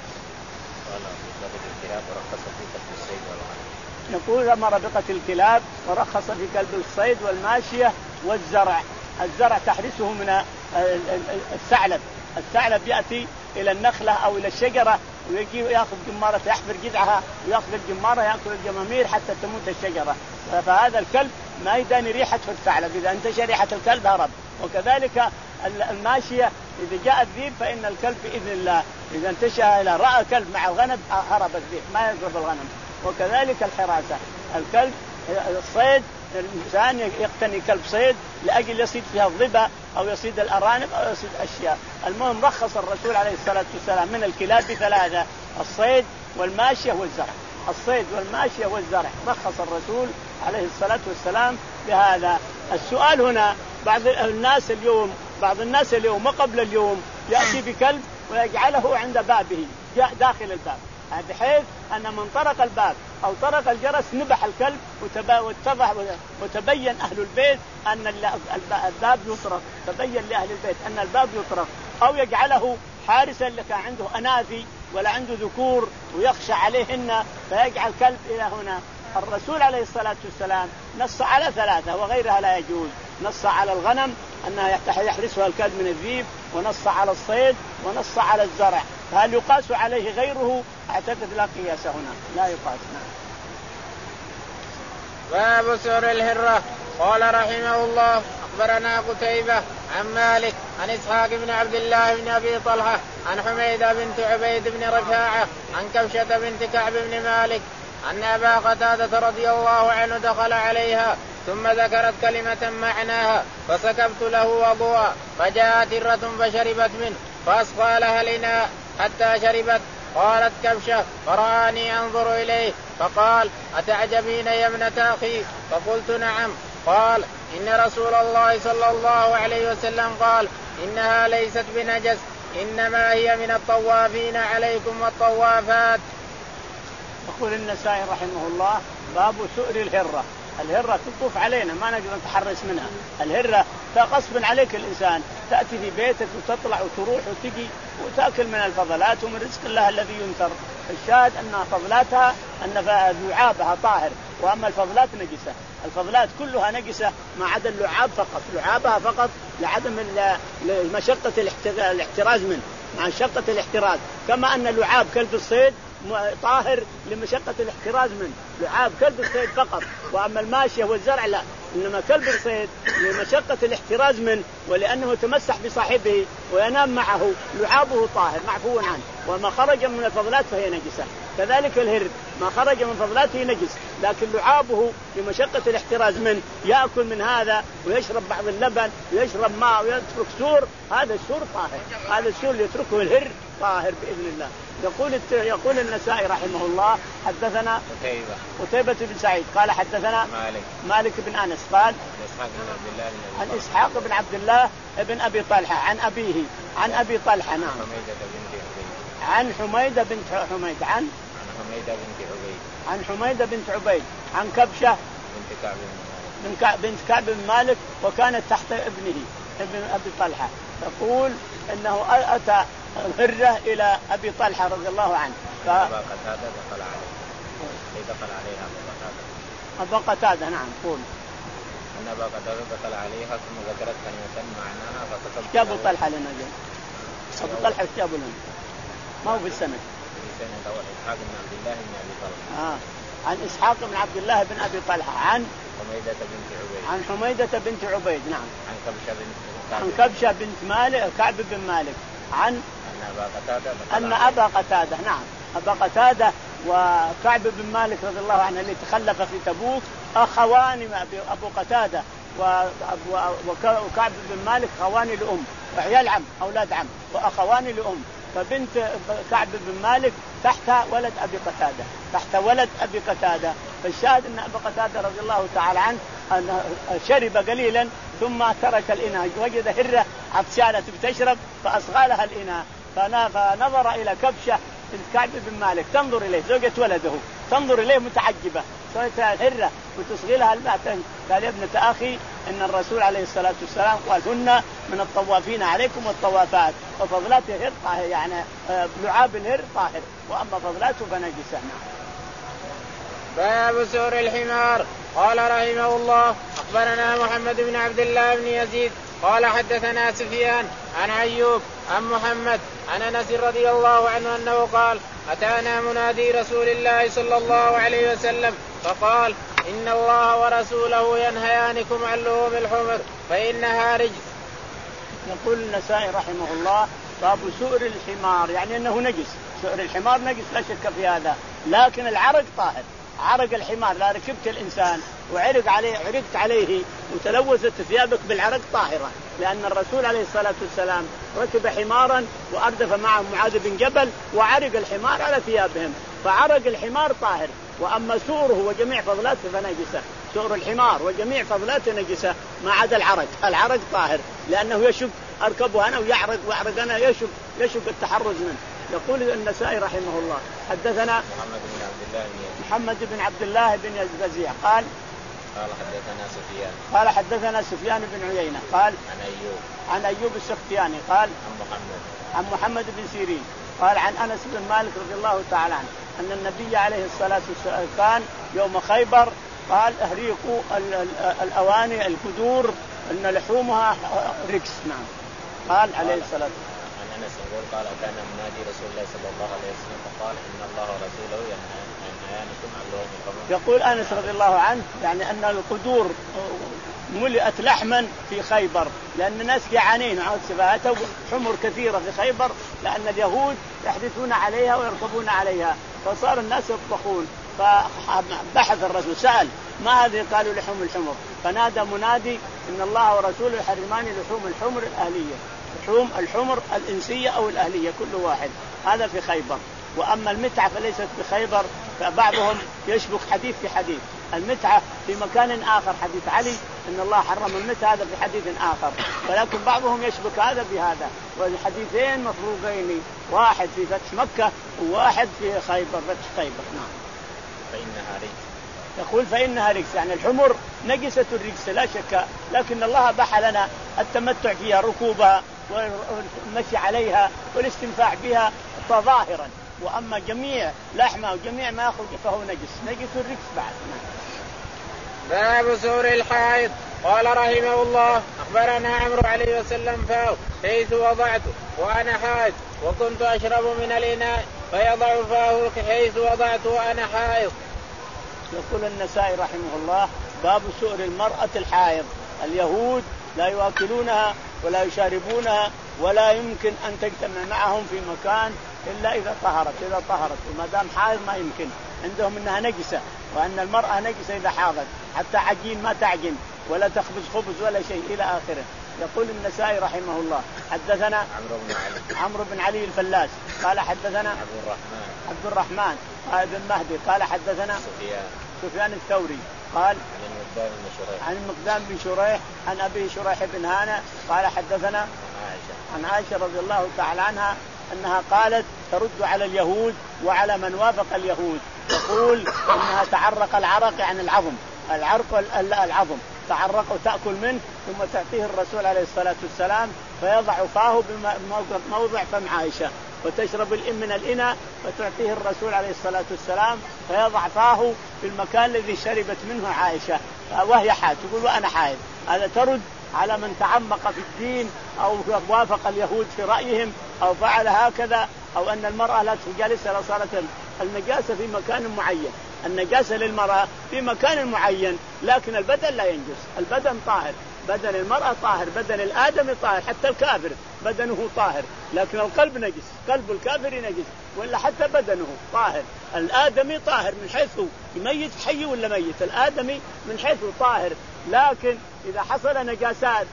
نقول أمر بقتل الكلاب ورخص في كلب الصيد والماشية والزرع. الزرع تحرسه من الثعلب. الثعلب يأتي إلى النخلة أو إلى الشجرة ويجي يأخذ جمارة يحفر جذعها ويأخذ الجمارة يأكل الجمامير حتى تموت الشجرة. فهذا الكلب ما يداني ريحة في الثعلب إذا انتشر ريحة الكلب هرب. وكذلك الماشية إذا جاء الذئب فإن الكلب بإذن الله إذا انتشر إلى رأى كلب مع الغنم هرب الذئب ما يقرب الغنم. وكذلك الحراسة الكلب الصيد الإنسان يقتني كلب صيد لأجل يصيد فيها الظبا أو يصيد الأرانب أو يصيد أشياء. المهم رخص الرسول عليه الصلاة والسلام من الكلاب بثلاثة الصيد والماشية والزرع. الصيد والماشية والزرع رخص الرسول عليه الصلاة والسلام بهذا. السؤال هنا بعض الناس اليوم بعض الناس اليوم وقبل اليوم يأتي بكلب ويجعله عند بابه داخل الباب بحيث أن من طرق الباب أو طرق الجرس نبح الكلب واتضح وتبين أهل البيت أن الباب يطرق، تبين لأهل البيت أن الباب يطرق، أو يجعله حارسا اللي كان عنده أناثي ولا عنده ذكور ويخشى عليهن فيجعل كلب إلى هنا. الرسول عليه الصلاة والسلام نص على ثلاثة وغيرها لا يجوز. نص على الغنم أنها يحرسها الكلب من الذيب، ونص على الصيد، ونص على الزرع. فهل يقاس عليه غيره؟ أعتقد لا قياس هنا، لا يقاس. باب سؤر الهرة. قال رحمه الله أخبرنا قتيبة عن مالك عن إسحاق بن عبد الله بن أبي طلحة عن حميدة بنت عبيد بن رفاعة عن كبشة بنت كعب بن مالك أن أبا قتادة رضي الله عنه دخل عليها ثم ذكرت كلمة معناها فسكبت له وضوءا فجاءت هرة فشربت منه فأسقى لها الإناء حتى شربت. قالت كبشة فرآني أنظر إليه فقال أتعجبين يا ابنة أخي؟ فقلت نعم. قال إن رسول الله صلى الله عليه وسلم قال إنها ليست بنجس إنما هي من الطوافين عليكم والطوافات. يقول النسائي رحمه الله باب سؤر الهرة. الهرة تطوف علينا ما نقدر نتحرس منها. الهرة غصب عليك الإنسان تأتي في بيتك وتطلع وتروح وتجي وتأكل من الفضلات ومن رزق الله الذي ينثر. الشاهد أن فضلاتها أن لعابها طاهر، وأما الفضلات نجسة. الفضلات كلها نجسة ما عدا اللعاب فقط، لعابها فقط لعدم مشقة الاحتراز منه، مع مشقة الاحتراز. كما أن لعاب كلب الصيد طاهر لمشقة الاحتراز منه، لعاب كلب الصيد فقط. وأما الماشية والزرع لا، إنما كلب الصيد لمشقة الاحتراز منه ولأنه يتمسح بصاحبه وينام معه لعابه طاهر معفو عنه. وما خرج من الفضلات فهي نجسة. كذلك الهر ما خرج من فضلاته نجس، لكن لعابه لمشقة الاحتراز منه يأكل من هذا ويشرب بعض اللبن ويشرب ماء ويترك سور، هذا السور طاهر، هذا السور يتركه الهر طاهر بإذن الله. يقول يقول النسائي رحمه الله حدثنا قتيبة قتيبة بن سعيد قال حدثنا مالك مالك بن أنس قال عن إسحاق عن إسحاق بن عبد الله بن عبد الله بن أبي طلحة عن أبيه عن أبي طلحة نعم عن حميدة بنت حميد عن حميدة بنت عبيد عن حميدة بنت عبيد عن كبشة بنت كعب بنت كعب بنت كعب بن مالك وكانت تحت ابنه ابن أبي طلحة. تقول إنه أتى هرة إلى أبي طلحة رضي الله عنه ف... أبا قتادة دخل عليه دخل عليها أبا أبا قتادة قتادة نعم قول أن أبا قتادة دخل عليها ثم ذكرت كلمة معناها فسكبت له. أبو طلحة لنا جاء أبو طلحة اشتابوا لنا ما هو في السنة في سنة أول إسحاق بن عبد الله بن أبي طلحة آه. عن إسحاق بن عبد الله بن أبي طلحة عن حميدة بنت عبيد عن حميدة بنت عبيد نعم عن كبشة بنت عن كبشة بنت مالك كعب بن مالك عن أن أبا قتادة أن أبا قتادة نعم أبا قتادة وكعب بن مالك رضي الله عنه اللي تخلف في تبوك أخوان أبو قتادة وكعب بن مالك خوان لأم وعيال عم أولاد عم وأخوان لأم. فبنت كعب بن مالك تحت ولد أبي قتادة تحت ولد أبي قتادة. فالشاهد أن أبا قتادة رضي الله تعالى عنه أن شرب قليلا ثم ترك الإناء وجد هرة عطشانة بتشرب فأصغى لها الإناء فنظر إلى كبشة بنت كعب بن مالك تنظر إليه زوجة ولده تنظر إليه متعجبة سويت هرة وتصغي لها الماء. قال يا ابنة أخي إن الرسول عليه الصلاة والسلام قال هن من الطوافين عليكم والطوافات وفضلات الهر طاهر يعني لعاب الهر طاهر وأما فضلاته فنجسة. باب سؤر الحمار. قال رحمه الله أخبرنا محمد بن عبد الله بن يزيد قال حدثنا سفيان عن أيوب عن محمد عن أنس رضي الله عنه أنه قال أتانا منادي رسول الله صلى الله عليه وسلم فقال إن الله ورسوله ينهيانكم عن لحوم الحمر فإنها رجس. يقول النسائي رحمه الله باب سؤر الحمار يعني أنه نجس. سؤر الحمار نجس لا شك في هذا، لكن العرق طاهر. عرق الحمار لا ركبت الإنسان وعرق عليه عرقت عليه وتلوثت ثيابك بالعرق طاهرة، لأن الرسول عليه الصلاة والسلام ركب حمارا وأردف معه معاذ بن جبل وعرق الحمار على ثيابهم فعرق الحمار طاهر. وأما سؤره وجميع فضلاته فنجسة. سؤر الحمار وجميع فضلاته نجسة ما عدا العرق. العرق طاهر لأنه يشق أركبه أنا ويعرق وأعرق أنا يشق يشق التحرز منه. يقول النسائي رحمه الله حدثنا محمد بن عبد الله بن محمد بن عبد الله بن البزيع قال قال حدثنا سفيان قال حدثنا سفيان بن عيينة قال عن أيوب عن أيوب السختياني قال عن محمد عن محمد بن سيرين قال عن أنس بن مالك رضي الله تعالى عنه أن النبي عليه الصلاة والسلام كان يوم خيبر قال اهريقوا الأواني الكدور أن لحومها ركس. نعم قال عليه الصلاة والسلام. عن أنس يقول قال كان منادي رسول الله صلى الله عليه وسلم فقال إن الله ورسوله ينهيانكم عن لحوم الخمر. يقول أنس رضي الله عنه يعني أن القدور ملئت لحما في خيبر لأن الناس جعانين أتوا حمر كثيرة في خيبر لأن اليهود يحدثون عليها ويركبون عليها فصار الناس يطبخون. فبحث الرسول سأل ما هذه؟ قالوا لحوم الحمر. فنادى منادي إن الله ورسوله يحرمان لحوم الحمر الأهلية، لحوم الحمر الإنسية أو الأهلية كل واحد. هذا في خيبر. وأما المتعة فليست في خيبر فبعضهم يشبك حديث في حديث. المتعة في مكان آخر حديث علي إن الله حرم المتعة هذا في حديث آخر ولكن بعضهم يشبك هذا بهذا والحديثين مفروضين واحد في فتح مكة وواحد في خيبر فتح خيبر. نعم. فإنها رجس. يقول فإنها رجس يعني الحمر نجسة الرجس لا شك لكن الله أباح لنا التمتع فيها ركوبها والمشي عليها والاستنفاع بها ظاهرا. وأما جميع لحمة وجميع ما يخرج فهو نجس نجس الرجس بعد. باب سور الحائط. قال رحمه الله أخبرنا عمرو عليه وسلم فاو حيث وضعت وأنا حائط وكنت أشرب من الإناء فيضع فاه حيث وضعت وأنا حائط. يقول النسائي رحمه الله باب سؤر المرأة الحائض. اليهود لا يواكلونها ولا يشاربونها ولا يمكن أن تجتمع معهم في مكان إلا إذا طهرت. إذا طهرت وما دام حائض ما يمكن عندهم أنها نجسة وأن المرأة نجسة إذا حاضت حتى عجين ما تعجن ولا تخبز خبز ولا شيء إلى آخره. يقول النسائي رحمه الله حدثنا عمرو بن علي عمرو بن علي الفلاس قال حدثنا عبد الرحمن عبد الرحمن بن مهدي قال حدثنا سفيان سفيان الثوري قال عن المقدام بن شريح عن أبي شريح بن هانة قال حدثنا عائشة عن عائشة رضي الله تعالى عنها أنها قالت ترد على اليهود وعلى من وافق اليهود تقول أنها تعرق العرق يعني العظم العرق العظم تعرق وتأكل منه ثم تعطيه الرسول عليه الصلاة والسلام فيضع فاه بموضع فم عائشة وتشرب من الإناء فتعطيه الرسول عليه الصلاة والسلام فيضع فاه في المكان الذي شربت منه عائشة وهي حائض. تقول وأنا حائض. هذا ترد على من تعمق في الدين أو وافق اليهود في رأيهم أو فعل هكذا أو أن المرأة لا تجالس لو صارت النجاسة في مكان معين. النجاسة للمرأة في مكان معين لكن البدن لا ينجس. البدن طاهر بدن المرأة طاهر بدن الآدمي طاهر حتى الكافر بدنه طاهر لكن القلب نجس قلب الكافر نجس ولا حتى بدنه طاهر. الآدمي طاهر من حيث ميت حي ولا ميت الآدمي من حيث طاهر لكن إذا حصل نجاسات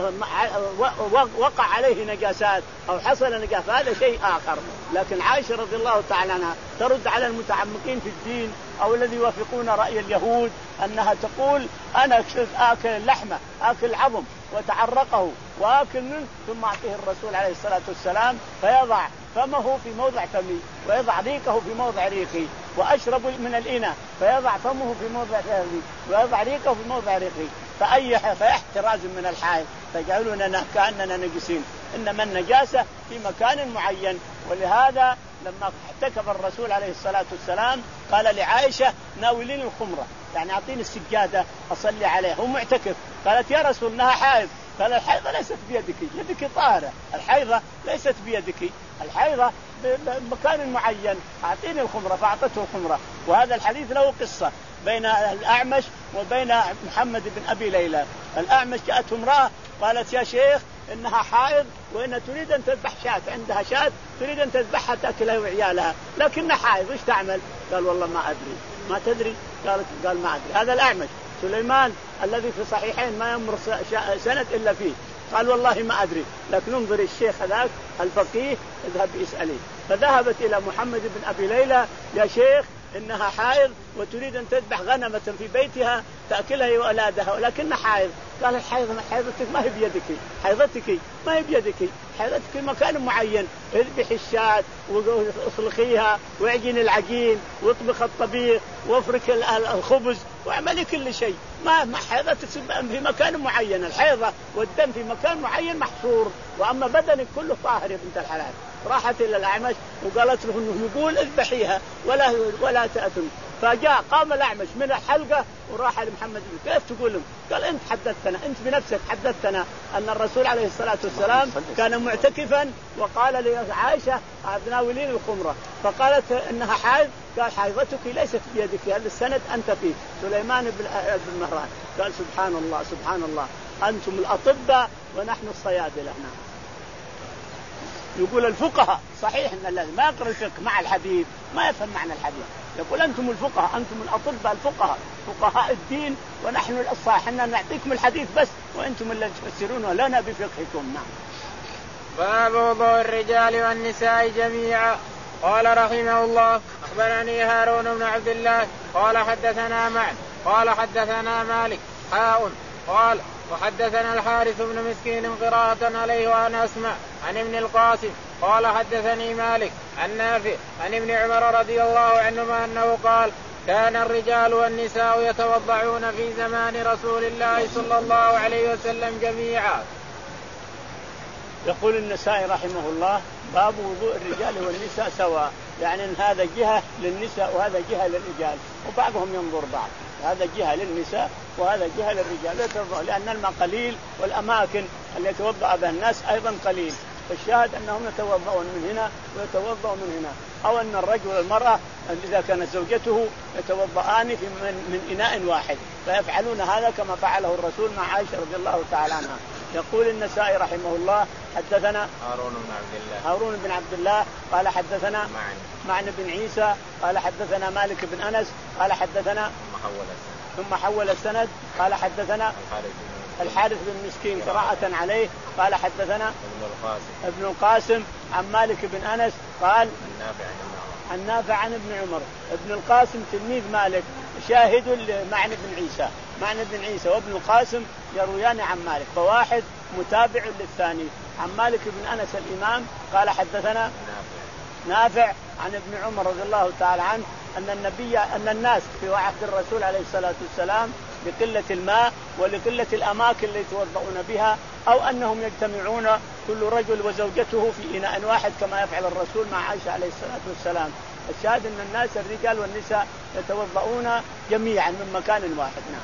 وقع عليه نجاسات أو حصل نجاسات هذا شيء آخر. لكن عائشة رضي الله تعالى عنها ترد على المتعمقين في الدين أو الذي يوافقون رأي اليهود أنها تقول أنا آكل اللحمة آكل العظم وتعرقه وآكل منه ثم أعطيه الرسول عليه الصلاة والسلام فيضع فمه في موضع فمي ويضع ريقه في موضع ريقي وأشرب من الإناء فيضع فمه في موضع فمي ويضع ريقه في موضع ريقي فأي فاحتراز من الحائض تجعلوننا كأننا نجسين. إنما النجاسة في مكان معين. ولهذا لما احتكب الرسول عليه الصلاة والسلام قال لعائشة ناولين الخمرة يعني أعطيني السجادة أصلي عليها هو معتكف. قالت يا رسول إنها حائض. قال الحيضة ليست بيدك يدك طاهرة الحيضة ليست بيدك الحيضة بمكان معين أعطيني الخمرة فأعطته الخمرة. وهذا الحديث له قصة بين الأعمش وبين محمد بن أبي ليلى. الأعمش جاءته امرأة قالت يا شيخ إنها حائض وإنها تريد أن تذبح شاة عندها شاة تريد أن تذبحها تأكلها وعيالها لكنها حائض وش تعمل؟ قال والله ما أدري. ما تدري؟ قالت قال ما أدري. هذا الأعمش سليمان الذي في صحيحين ما يمر سنة إلا فيه قال والله ما أدري لكن انظر الشيخ ذاك الفقيه اذهب اسأليه. فذهبت إلى محمد بن أبي ليلى يا شيخ إنها حائض وتريد أن تذبح غنمة في بيتها تأكلها هي وأولادها ولكن حائض. قال الحيض حيضتك ما هي بيدك، حيضتك ما هي بيدك، حيضتك مكان معين، اذبحي الشاة واصلخيها واعجني العجين واطبخ الطبيخ وافرك الخبز واعملي كل شيء. ما حيضتك في مكان معين، الحيضة والدم في مكان معين محصور، وأما بدنك كله طاهر يا بنت الحلال. راحت إلى الأعمش وقالت له إنه يقول اذبحيها ولا ولا تأثم. فجاء قام الأعمش من الحلقة وراح لمحمد كيف تقول لهم؟ قال أنت حدثتنا، أنت بنفسك حدثتنا أن الرسول عليه الصلاة والسلام كان معتكفا وقال لعائشة ناولين الخمرة فقالت إنها حائض. قال حائضتك ليست بيدك، هذا السند أنت فيه. سليمان بن مهران قال سبحان الله سبحان الله أنتم الأطباء ونحن الصيادلة. نعم. يقول الفقهاء صحيح ان الذي ما يقرأ الفقه مع الحديث ما يفهم معنى الحديث. يقول انتم الفقهاء، انتم الاطباء الفقهاء فقهاء الدين ونحن الصحيح ان نعطيكم الحديث بس وانتم اللي تفسرون لنا بفقهكم. نعم. باب وضوء الرجال والنساء جميعا. قال رحمه الله اخبرني هارون بن عبد الله قال حدثنا معن قال حدثنا مالك حاء قال وحدثنا الحارث بن مسكين قراءة عليه وأنا أسمع عن ابن القاسم قال حدثني مالك عن نافع عن ابن عمر رضي الله عنهما أنه قال كان الرجال والنساء يتوضعون في زمان رسول الله صلى الله عليه وسلم جميعا. يقول النسائي رحمه الله باب وضوء الرجال والنساء سواء، يعني ان هذا جهة للنساء وهذا جهة للرجال وبعضهم ينظر بعض، هذا جهة للنساء وهذا جهة للرجال، لأن الماء قليل والأماكن اللي يتوضأ بها الناس أيضا قليل. فالشاهد أنهم يتوضؤون من هنا ويتوضؤون من هنا، أو أن الرجل والمرأة إذا كانت زوجته يتوضؤان من, من إناء واحد، فيفعلون هذا كما فعله الرسول مع عائشة رضي الله تعالى عنها. يقول النسائي رحمه الله حدثنا هارون بن عبد الله هارون بن عبد الله قال حدثنا معن معن بن عيسى قال حدثنا مالك بن أنس قال حدثنا ثم حول السند قال حدثنا الحارث بن مسكين قراءة عليه قال حدثنا ابن القاسم ابن القاسم عن مالك بن أنس قال النافع عن نافع عن ابن عمر. ابن القاسم تلميذ مالك شاهد لمعن بن عيسى، معن بن عيسى وابن القاسم يرويان عن مالك، فواحد متابع للثاني. عن مالك بن أنس الإمام قال حدثنا نافع عن ابن عمر رضي الله تعالى عنه أن النبي أن الناس في عهد الرسول عليه الصلاة والسلام لقلة الماء ولقلة الأماكن اللي يتوضؤون بها، أو أنهم يجتمعون كل رجل وزوجته في إناء واحد كما يفعل الرسول مع عائشة عليه الصلاة والسلام. الشاهد أن الناس الرجال والنساء يتوضؤون جميعا من مكان واحد. نعم.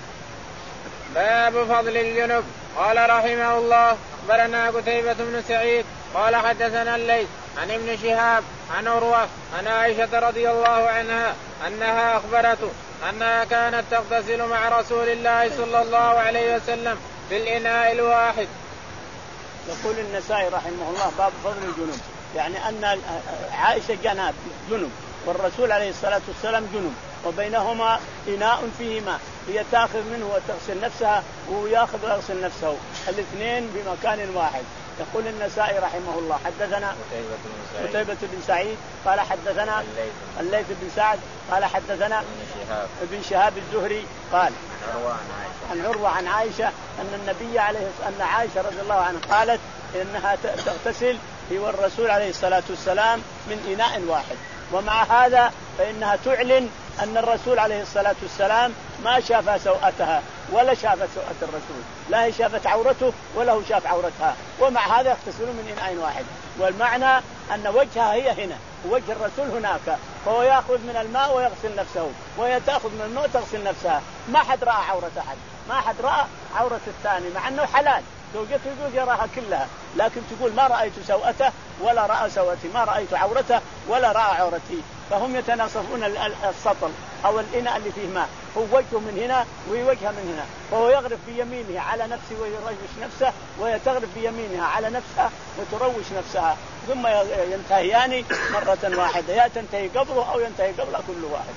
باب فضل الجنب. قال رحمه الله أخبرنا قتيبة بن سعيد قال حدثنا الليث عن ابن شهاب عن عروة عن عائشة رضي الله عنها أنها أخبرته أنها كانت تغتسل مع رسول الله صلى الله عليه وسلم في الإناء الواحد. يقول النسائي رحمه الله باب فضل الجنب، يعني أن عائشة جناب جنب والرسول عليه الصلاة والسلام جنب وبينهما إناء فيه ماء، هي تأخذ منه وتغسل نفسها وهو يأخذ ويغسل نفسه، الاثنين بمكان واحد. يقول النسائي رحمه الله حدثنا قتيبة بن سعيد قال حدثنا الليث بن سعد قال حدثنا ابن شهاب الزهري قال عن عروة عن عائشة أن النبي عليه أن عائشة رضي الله عنها قالت إنها تغتسل هي والرسول عليه الصلاة والسلام من إناء واحد، ومع هذا فإنها تعلن أن الرسول عليه الصلاة والسلام ما شاف سوءتها ولا شافت سوءة الرسول، لا هي شافت عورته ولا هو شاف عورتها، ومع هذا يغتسلون من إناء واحد. والمعنى أن وجهها هي هنا ووجه الرسول هناك، فهو يأخذ من الماء ويغسل نفسه وهي تأخذ من الماء وتغسل نفسها. ما حد رأى عورة أحد، ما حد رأى عورة الثاني، مع أنه حلال، زوجته يقول يراها كلها، لكن تقول ما رأيت سوءته ولا رأى سوءتي، ما رأيت عورته ولا رأى عورتي. فهم يتناصفون السطل أو الإناء اللي فيه ماء، هو وجهه من هنا وهي وجهه من هنا، فهو يغرف بيمينه على نفسه ويروش نفسه، وهي تغرف بيمينها على نفسها وتروش نفسها، ثم ينتهيان مرة واحدة، يا تنتهي قبله أو ينتهي قبل كل واحد.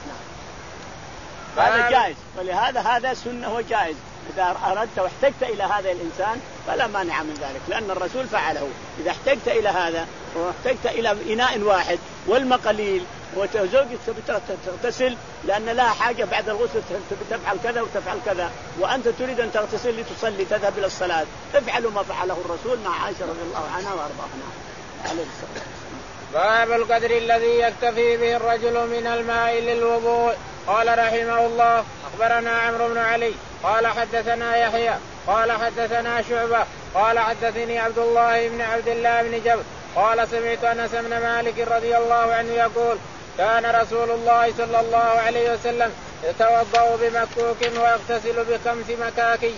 نعم. هذا جائز، ولهذا هذا سنة وجائز، إذا أردت واحتجت إلى هذا الإنسان فلا مانع من ذلك، لأن الرسول فعله. إذا احتجت إلى هذا واحتجت إلى إناء واحد والماء قليل وزوجك تغتسل لأن لها حاجة بعد الغسل تفعل كذا وتفعل كذا، وأنت تريد أن تغتسل لتصلي تذهب إلى الصلاة، افعلوا ما فعله الرسول مع عائشة رضي الله عنها وأرضاها عليه الصلاة والسلام. باب القدر الذي يكتفي به الرجل من الماء للوضوء. قال رحمه الله أخبرنا عمرو بن علي قال حدثنا يحيى قال حدثنا شعبة قال حدثني عبد الله بن عبد الله بن جبر قال سمعت أنس بن مالك رضي الله عنه يقول كان رسول الله صلى الله عليه وسلم يتوضأ بمكوك ويغتسل بخمس مكاكي.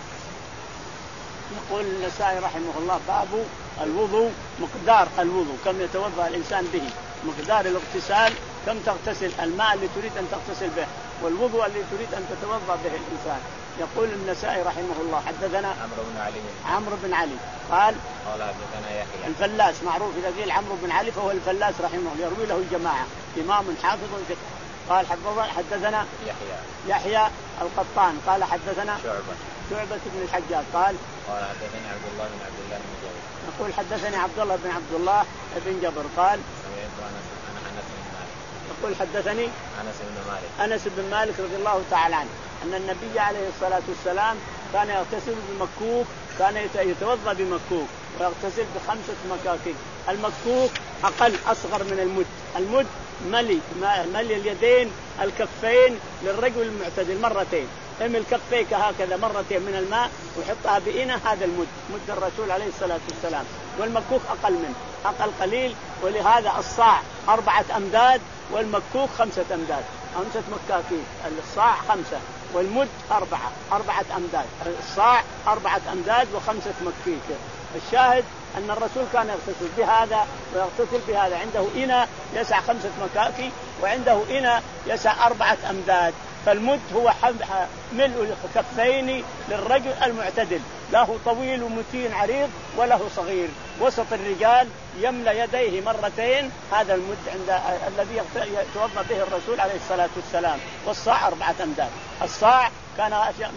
يقول النسائي رحمه الله باب الوضوء، مقدار الوضوء كم يتوضأ الإنسان به، مقدار الاغتسال كم تغتسل، الماء اللي تريد أن تغتسل به والوضوء اللي تريد أن تتوضأ به الإنسان. يقول النسائي رحمه الله حدثنا عمرو بن علي عمرو بن علي قال قال حدثنا يحيى الفلاس، معروف إذا قيل عمرو بن علي فهو الفلاس رحمه الله، يروي له الجماعة، إمام حافظ ثقة. قال حدثنا يحيى يحيى القطان قال حدثنا شعبة شعبة بن الحجاج قال قال حدثني عبد الله بن عبد الله بن جبر يقول حدثني عبد الله بن عبد الله بن جبر قال يقول حدثني أنس بن مالك أنس بن مالك رضي الله تعالى عنه أن النبي عليه الصلاة والسلام كان يغتسل بمكوك، كان يتوضأ بمكوك ويغتسل بخمسة مكاكين. المكوك أقل أصغر من المد، المد ملي ملي اليدين الكفين للرجل المعتدل مرتين، امل كفيك هكذا مرتين من الماء وحطها بإناء، هذا المد مد الرسول عليه الصلاة والسلام. والمكوك أقل منه، أقل قليل، ولهذا الصاع أربعة أمداد والمكوك خمسة أمداد، خمسة مكاكين، الصاع خمسة والمد أربعة أربعة أمداد، الصاع أربعة أمداد وخمسة مكيك. الشاهد أن الرسول كان يغتسل بهذا ويغتسل بهذا، عنده إناء يسع خمسة مكاكي وعنده إناء يسع أربعة أمداد. فالمد هو ملء كفين للرجل المعتدل، له طويل ومتين عريض وله صغير، وسط الرجال يملى يديه مرتين، هذا المد عند الذي يتوضأ به الرسول عليه الصلاة والسلام. والصاع أربعة أمداد. الصاع كان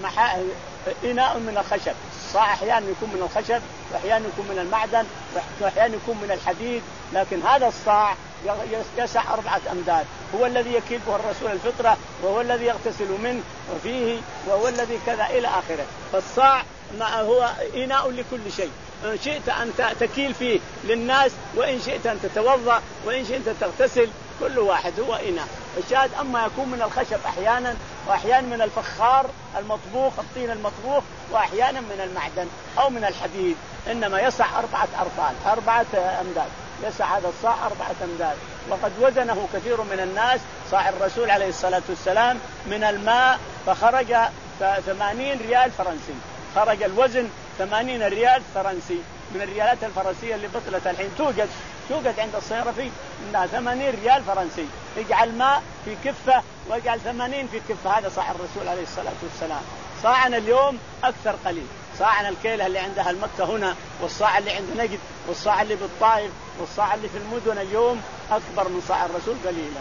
إناء من الخشب، الصاع أحيانا يكون من الخشب وأحيانا يكون من المعدن وأحيانا يكون من الحديد، لكن هذا الصاع يسع أربعة أمداد، هو الذي يكيل به الرسول الفطرة، وهو الذي يغتسل منه وفيه، وهو الذي كذا إلى آخره. فالصاع هو إناء لكل شيء، إن شئت أن تكيل فيه للناس، وإن شئت أن تتوضأ، وإن شئت تغتسل، كل واحد هو إناء. الشاهد أما يكون من الخشب أحيانا، وأحيانا من الفخار المطبوخ الطين المطبوخ، وأحيانا من المعدن أو من الحديد، إنما يسع أربعة أرطال أربعة أمداد، يسع هذا الصاع أربعة أمداد. وقد وزنه كثير من الناس صاع الرسول عليه الصلاة والسلام من الماء فخرج ثمانين ريال فرنسي، خرج الوزن ثمانين ريال فرنسي من الريالات الفرنسية اللي بطلت الحين، توجد توجد عند الصيرفي انها ثمانين ريال فرنسي، يجعل ماء في كفة ويجعل ثمانين في كفة، هذا صاع الرسول عليه الصلاة والسلام. صاعنا اليوم أكثر قليل، صاعنا الكيلة اللي عندها المكة هنا، والصاع اللي عند نجد، والصاع اللي بالطائف، والصاع اللي في المدن اليوم أكبر من صاع الرسول قليلا.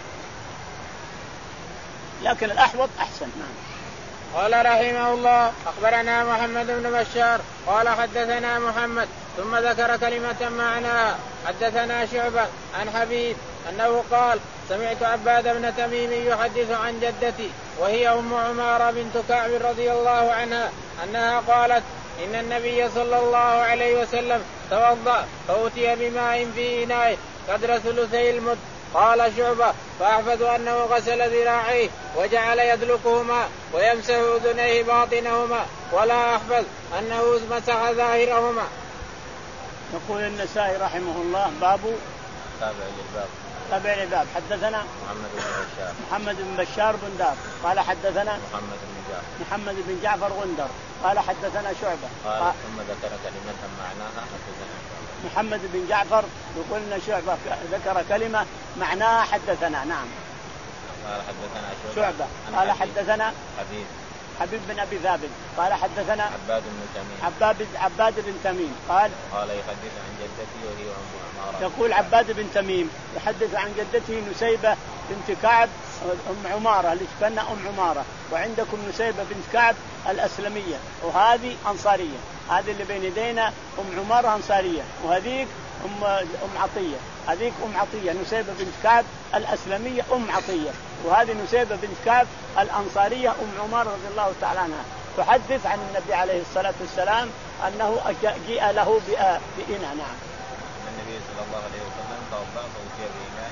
لكن الأحوط أحسن. قال رحمه الله أخبرنا محمد بن بشار قال حدثنا محمد ثم ذكر كلمة معناها. حدثنا شعبة عن حبيب أنه قال سمعت عباد بن تميم يحدث عن جدتي وهي أم عمارة بنت كعب رضي الله عنها أنها قالت إن النبي صلى الله عليه وسلم توضأ فأتي بماء في إناء قدر ثلثي المد. قال شعبة فأحفظ أنه غسل ذراعيه وجعل يدلكهما ويمسح أذنيه باطنهما، ولا أحفظ أنه مسح ظاهرهما. يقول النسائي رحمه الله باب تابع للباب تابع للباب. حدثنا محمد بن بشار محمد بن بشار بن دار قال حدثنا محمد بن جعفر محمد بن جعفر غندر قال حدثنا شعبة قال, قال ثم ذكر كلمة معناها. حدثنا محمد بن جعفر يقول لنا شعبة ذكر كلمة معناها حدثنا. نعم. قال حدثنا شعبة قال حدثنا حبيب حبيب بن أبي ثابت قال حدثنا عباد بن تميم عباد عباد بن تميم قال قال يحدث عن جدتي وهي أم عمارة. يقول عباد بن تميم يحدث عن جدته نسيبة بنت كعب أم عمارة اللي كنا أم عمارة، وعندكم نسيبة بنت كعب الأسلمية، وهذه أنصارية، هذه اللي بين يدينا أم عمارة أنصارية، وهذيك أم أم عطية، هذيك أم عطية نسيبة بنت كعب الأسلمية أم عطية، وهذه نسيبة بنت كعب الأنصارية أم عمر رضي الله تعالى عنها، تحدث عن النبي عليه الصلاة والسلام أنه جاء له بإناء. نعم. النبي صلى الله عليه وسلم توضأ فأتي بماء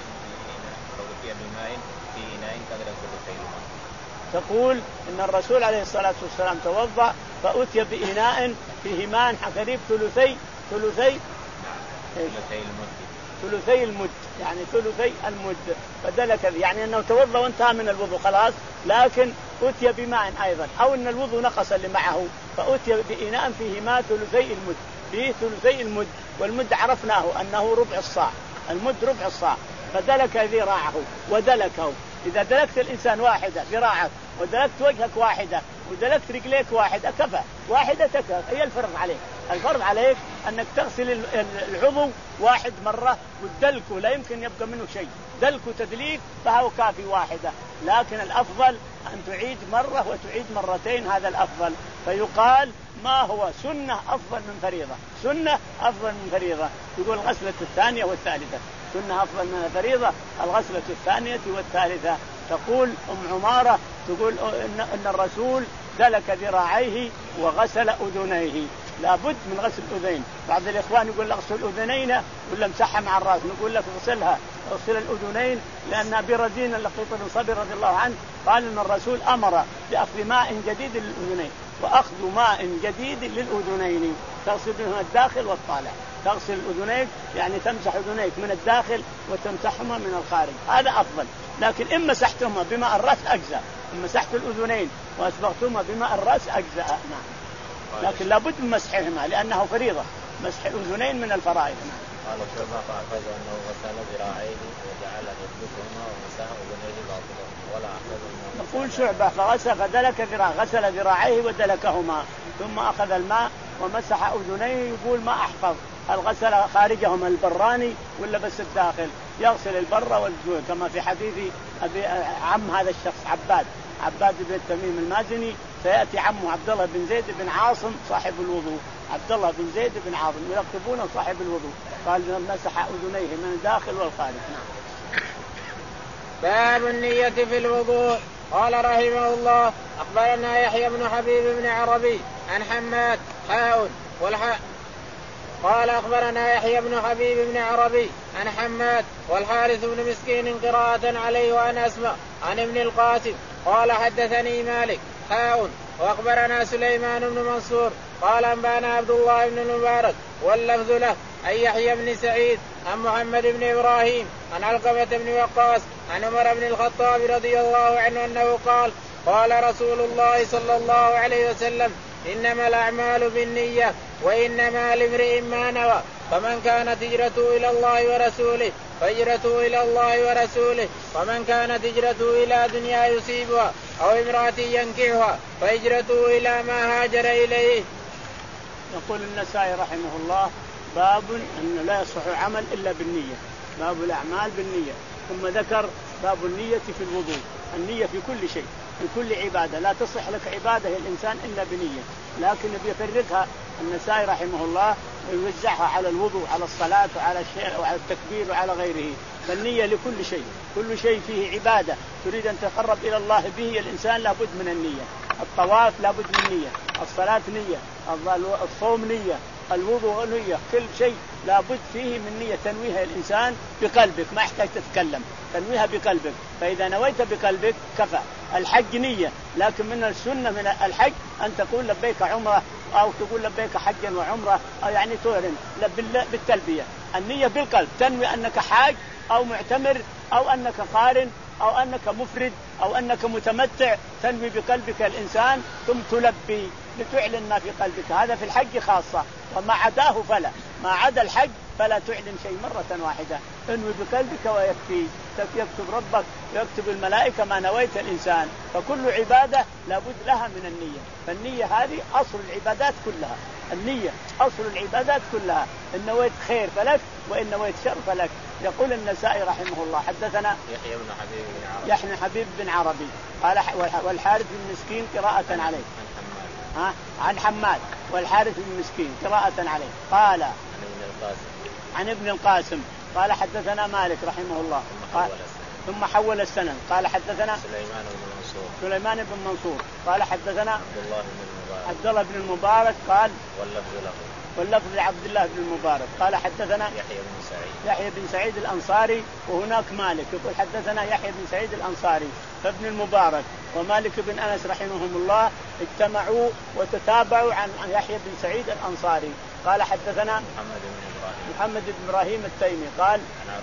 فأتي بماء في إناء قدر ثلثي الماء. تقول إن الرسول عليه الصلاة والسلام توضأ فأتي بإناء فيه ماء قريب ثلثي ثلثي ثلثي المد ثلثي المد يعني ثلثي المد، فدلك يعني أنه توضأ وانتهى من الوضوء خلاص، لكن أتي بماء أيضا، أو أن الوضوء نقص اللي معه فأتي بإناء فيه ماء ثلثي المد، فيه ثلثي المد، والمد عرفناه أنه ربع الصاع، المد ربع الصاع، فدلك ذراعه ودلكه. إذا دلكت الإنسان واحدة ذراعك ودلكت وجهك واحدة ودلكت رجليك واحدة كفى، واحدة تكفى. هي الفرض عليك، الفرض عليك أنك تغسل العضو واحد مرة والدلك لا يمكن يبقى منه شيء، دلك وتدليك فهو كافي واحدة، لكن الأفضل أن تعيد مرة وتعيد مرتين، هذا الأفضل. فيقال ما هو سنة أفضل من فريضة، سنة أفضل من فريضة، يقول الغسلة الثانية والثالثة، سنة أفضل من الفريضة الغسلة الثانية والثالثة. تقول أم عمارة تقول إن الرسول دلك ذراعيه وغسل أذنيه، لابد من غسل الأذين. بعض الإخوان يقول اغسل الأذنين ولا امسحها مع الرأس، نقول لك اغسلها، اغسل الأذنين، لأن أبي رزين اللقيط بن صبر رضي الله عنه قال إن الرسول أمر بأخذ ماء جديد للأذنين وأخذ ماء جديد للأذنين، تغسل منها الداخل والطالع، تغسل أذنيك يعني تمسح أذنيك من الداخل وتمسحهما من الخارج، هذا أفضل. لكن إن مسحتهما بماء الرأس أجزاء، إن مسحت الأذنين وأسبغتهما بماء الرأس أجزاء. نعم. لكن لابد من مسحهما لأنه فريضة، مسح الأذنين من الفرائض. قال شعبة فأخذ أنه غسل ذراعيه وجعل يدلكهما ومسح أذنيه باطنهما ولا أخذ الماء. يقول شعبة فغسل فدلك ذراع غسل ذراعيه ودلكهما ثم أخذ الماء ومسح أذنيه. يقول ما أحفظ هل غسل خارجهما البراني ولا بس الداخل، يغسل البر والجوع كما في حديث أبي عم هذا الشخص عباد عباد بن تميم المازني، سيأتي عمه عبد الله بن زيد بن عاصم صاحب الوضوء، عبد الله بن زيد بن عاصم يلقبونه صاحب الوضوء، قال مسح أذنيه من الداخل والخارج. نعم. باب النية في الوضوء. قال رحمه الله أخبرنا يحيى بن حبيب بن عربي عن حماد حاء والحاء قال أخبرنا يحيى بن حبيب بن عربي عن حماد والحارث بن مسكين قراءة عليه وأن أسمع عن ابن القاسم قال حدثني مالك حاء وأخبرنا سليمان بن منصور قال أنبانا عبد الله بن المبارك واللفظ له عن يحيى بن سعيد عن محمد بن إبراهيم عن علقمة بن وقاص عن عمر بن الخطاب رضي الله عنه أنه قال قال رسول الله صلى الله عليه وسلم إنما الأعمال بالنية وإنما لامرئ ما نوى فمن كانت هجرته إلى الله ورسوله فهجرته إلى الله ورسوله ومن كانت هجرته إلى دنيا يصيبها أو امرأة ينكحها فهجرته إلى ما هاجر إليه. يقول النسائي رحمه الله باب أن لا يصح عمل إلا بالنية، باب الأعمال بالنية، ثم ذكر باب النية في الوضوء، النية في كل شيء في كل عبادة، لا تصح لك عبادة الإنسان إلا بنية، لكن بيفرقها النسائي رحمه الله ويوزعها على الوضوء على الصلاة وعلى الشيء وعلى التكبير وعلى غيره، فالنية لكل شيء، كل شيء فيه عبادة تريد أن تقرب إلى الله به الإنسان لابد من النية، الطواف لابد من نية، الصلاة نية، الصوم نية، الوضوء نية، كل شيء لابد فيه من نية تنويها الإنسان بقلبك، ما يحتاج تتكلم، تنويها بقلبك، فإذا نويت بقلبك كفى. الحج نية، لكن من السنة من الحج أن تقول لبيك عمرة أو تقول لبيك حجا وعمرة أو يعني تهرن بالتلبية، النية بالقلب، تنوي أنك حاج أو معتمر أو أنك قارن أو أنك مفرد أو أنك متمتع، تنوي بقلبك الإنسان ثم تلبي لتعلن ما في قلبك، هذا في الحج خاصة، وما عداه فلا، ما عدا الحج فلا تعلن شيء مرة واحدة، انوي بقلبك ويكفي، يكتب ربك ويكتب الملائكة ما نويت الإنسان، فكل عبادة لابد لها من النية، فالنية هذه أصل العبادات كلها، النية أصل العبادات كلها، إن نويت خير فلك وإن نويت شر فلك. يقول النسائي رحمه الله حدثنا يحيى بن حبيب بن عربي يحيى حبيب بن عربي قال والحارث بن مسكين قراءة عليه ها عن حماد والحارث بن مسكين قراءة عليه قال عن ابن القاسم عن ابن القاسم قال حدثنا مالك رحمه الله قال ثم حول السند قال حدثنا سليمان بن منصور سليمان بن منصور قال حدثنا عبد الله بن المبارك عبد الله بن المبارك قال واللفظ له واللفظ لعبد الله بن المبارك قال حدثنا يحيى بن سعيد يحيى بن سعيد الأنصاري وهناك مالك يقول حدثنا يحيى بن سعيد الأنصاري فابن المبارك ومالك بن أنس رحمهم الله اجتمعوا وتتابعوا عن يحيى بن سعيد الأنصاري قال حدثنا محمد بن إبراهيم محمد بن إبراهيم التيمي قال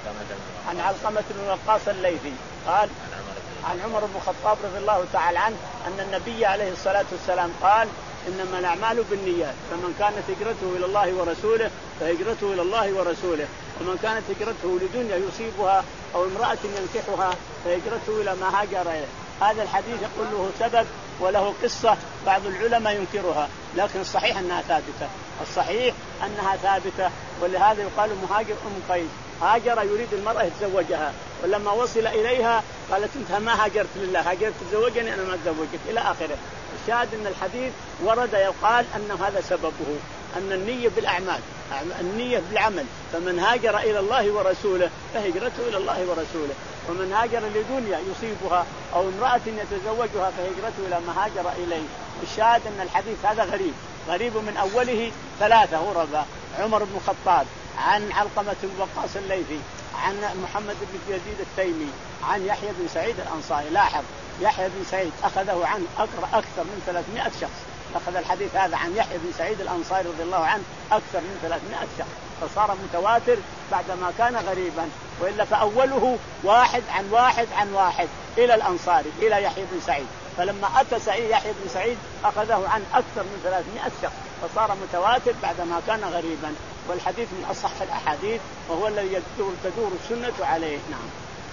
عن علقمة بن وقاص الليثي قال عن عمر بن الخطاب رضي الله تعالى عنه أن النبي عليه الصلاة والسلام قال إنما الأعمال بالنيات فمن كانت هجرته إلى الله ورسوله فهجرته إلى الله ورسوله ومن كانت هجرته لدنيا يصيبها أو امرأة ينكحها فهجرته إلى ما هاجر إليه. هذا الحديث يقول له سبب وله قصة بعض العلماء ينكرها لكن الصحيح أنها ثابتة الصحيح أنها ثابتة ولهذا يقال مهاجر أم قيس هاجر يريد المرأة يتزوجها ولما وصل إليها قالت أنت ما هاجرت لله هاجرت تزوجني أنا ما أتزوجك إلى آخره. الشاهد أن الحديث ورد يقال أن هذا سببه أن النية بالأعمال النية بالعمل فمن هاجر إلى الله ورسوله فهجرته إلى الله ورسوله ومن هاجر لدنيا يصيبها أو امرأة يتزوجها فهجرته إلى ما هاجر إليه. الشاهد أن الحديث هذا غريب غريب من أوله ثلاثة غرباء عمر بن الخطاب عن علقمة بن وقاص الليثي عن محمد بن يزيد التيمي عن يحيى بن سعيد الأنصاري. لاحظ يحيى بن سعيد أخذه عن أكثر من ثلاثمائة شخص أخذ الحديث هذا عن يحيى بن سعيد الأنصاري رضي الله عنه أكثر من ثلاثمائة شخص فصار متواتر بعدما كان غريبا وإلا فأوله واحد عن واحد عن واحد إلى الأنصاري إلى يحيى بن سعيد فلما أتى سعيد يحيى بن سعيد أخذه عن أكثر من ثلاثمائة شخص فصار متواتر بعدما كان غريبا والحديث من أصح الأحاديث وهو الذي تدور السنة عليه. نعم.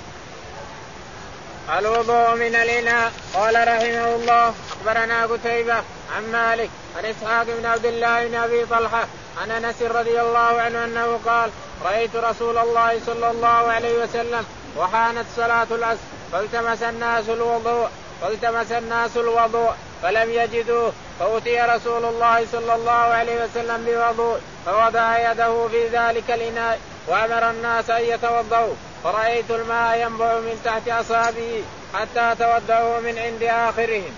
الوضوء من الإناء. قال رحمه الله أخبرنا قتيبة عن مالك عن إسحاق بن عبد الله بن أبي طلحة عن أنس رضي الله عنه أنه قال رأيت رسول الله صلى الله عليه وسلم وحانت صلاة العصر فالتمس الناس الوضوء فالتمس الناس الوضوء فلم يجدوه فأتي رسول الله صلى الله عليه وسلم بوضوء فوضع يده في ذلك الإناء وأمر الناس أن يتوضؤوا فرأيت الماء ينبع من تحت أصابعه حتى توضؤوا من عند آخرهم.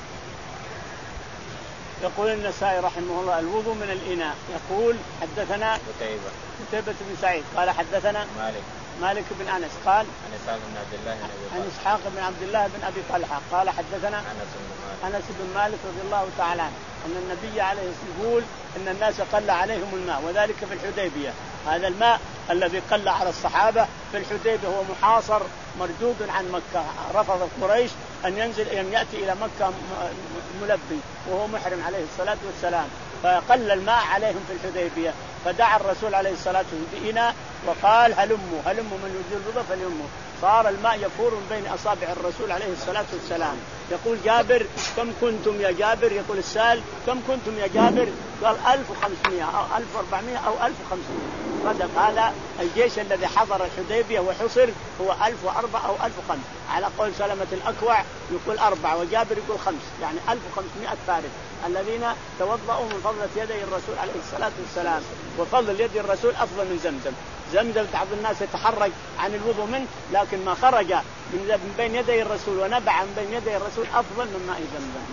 يقول النسائي رحمه الله الوضوء من الإناء. يقول حدثنا قتيبة قتيبة بن سعيد قال حدثنا مالك مالك بن أنس قال عن إسحاق بن عبد الله بن أبي عن إسحاق بن عبد الله بن أبي طلحة قال حدثنا أنس أنس بن مالك رضي الله تعالى عنه أن النبي عليه الصلاة والسلام يقول أن الناس قل عليهم الماء وذلك في الحديبية. هذا الماء الذي قل على الصحابة في الحديبية هو محاصر مردود عن مكة رفض قريش أن ينزل أن يأتي إلى مكة ملبي وهو محرم عليه الصلاة والسلام فقل الماء عليهم في الحديبية فدعا الرسول عليه الصلاة والسلام بإناء وقال هلموا هلموا من يريد الوضوء فليموا. صار الماء يفور من بين أصابع الرسول عليه الصلاة والسلام. يقول جابر كم كنتم يا جابر يقول السائل كم كنتم يا جابر قال ألف وخمسمائة أو ألف وأربعمائة أو ألف وخمسمائة صدق. هذا الجيش الذي حضر الحديبية وحصر هو ألف وأربعة أو ألف وخمس على قول سلمة الأكوع يقول أربعة وجابر يقول خمس يعني ألف وخمسمائة فارس الذين توضأوا من فضلة يدي الرسول عليه الصلاة والسلام. وفضل يد الرسول أفضل من زمزم. زمزم بعض الناس يتحرج عن الوضوء منه لكن ما خرج من بين يدي الرسول ونبع من بين يدي الرسول أفضل من ماء زمزم.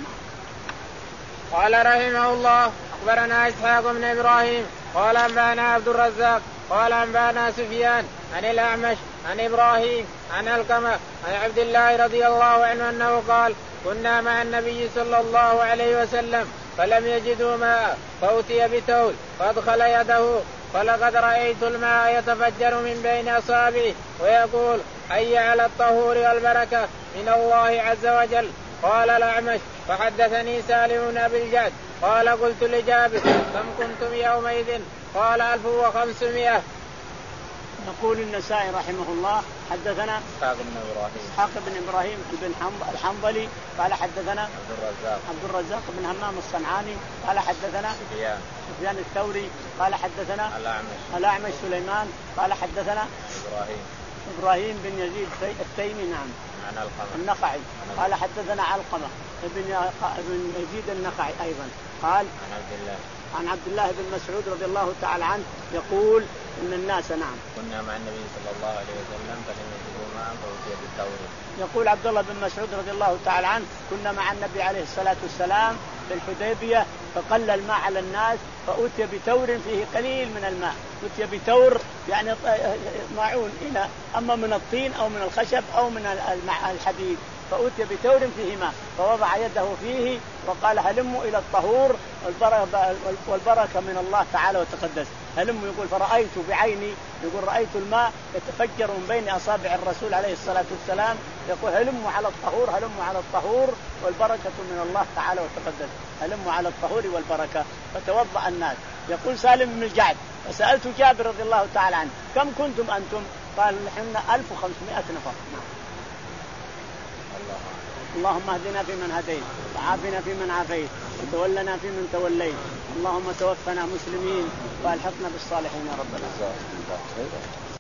قال رحمه الله أخبرنا إسحاق بن إبراهيم قال أنبأنا عبد الرزاق قال أنبأنا سفيان عن الأعمش عن إبراهيم عن علقمة عن عبد الله رضي الله عنه أنه قال كنا مع النبي صلى الله عليه وسلم فلم يجدوا ماء فأتي بتول فأدخل يده فلقد رأيت الماء يتفجر من بين أصابعه ويقول حي على الطهور والبركة من الله عز وجل. قال الأعمش فحدثني سالم بن أبي الجعد قال قلت لجابر كم كنتم يومئذ قال ألف وخمسمائة. يقول النسائي رحمه الله حدثنا إسحاق بن إبراهيم إسحاق بن إبراهيم بن الحنظلي قال حدثنا عبد الرزاق عبد الرزاق بن همام الصنعاني قال حدثنا سفيان سفيان الثوري قال حدثنا الأعمش الأعمش سليمان قال حدثنا إبراهيم إبراهيم بن يزيد التيمي نعم عن علقمة النخعي قال حدثنا علقمة ابن ابن يزيد النخعي أيضا قال عن عبد الله عن عبد الله بن مسعود رضي الله تعالى عنه يقول إن الناس نعم كنا مع النبي صلى الله عليه وسلم فلم يجدوا ماء فأتي بالثور. يقول عبد الله بن مسعود رضي الله تعالى عنه كنا مع النبي عليه الصلاة والسلام في الحديبية فقل الماء على الناس فأتي بتور فيه قليل من الماء. أتي بتور يعني معون إلى أما من الطين أو من الخشب أو من الحديد فأتي بتور فيه ماء فوضع يده فيه وقال هلموا إلى الطهور والبركة من الله تعالى وتقدس. هلموا يقول فرأيت بعيني يقول رأيت الماء يتفجر من بين أصابع الرسول عليه الصلاة والسلام يقول هلموا على الطهور هلموا على الطهور والبركة من الله تعالى وتقدس. هلموا على الطهور والبركة فتوضأ الناس. يقول سالم بن الجعد فسألت جابر رضي الله تعالى عنه كم كنتم أنتم؟ قال نحن ألف وخمسمائة نفر. اللهم اهدنا فيمن هديت وعافنا فيمن عافيت وتولنا فيمن توليت اللهم توفنا مسلمين والحقنا بالصالحين يا رب العالمين.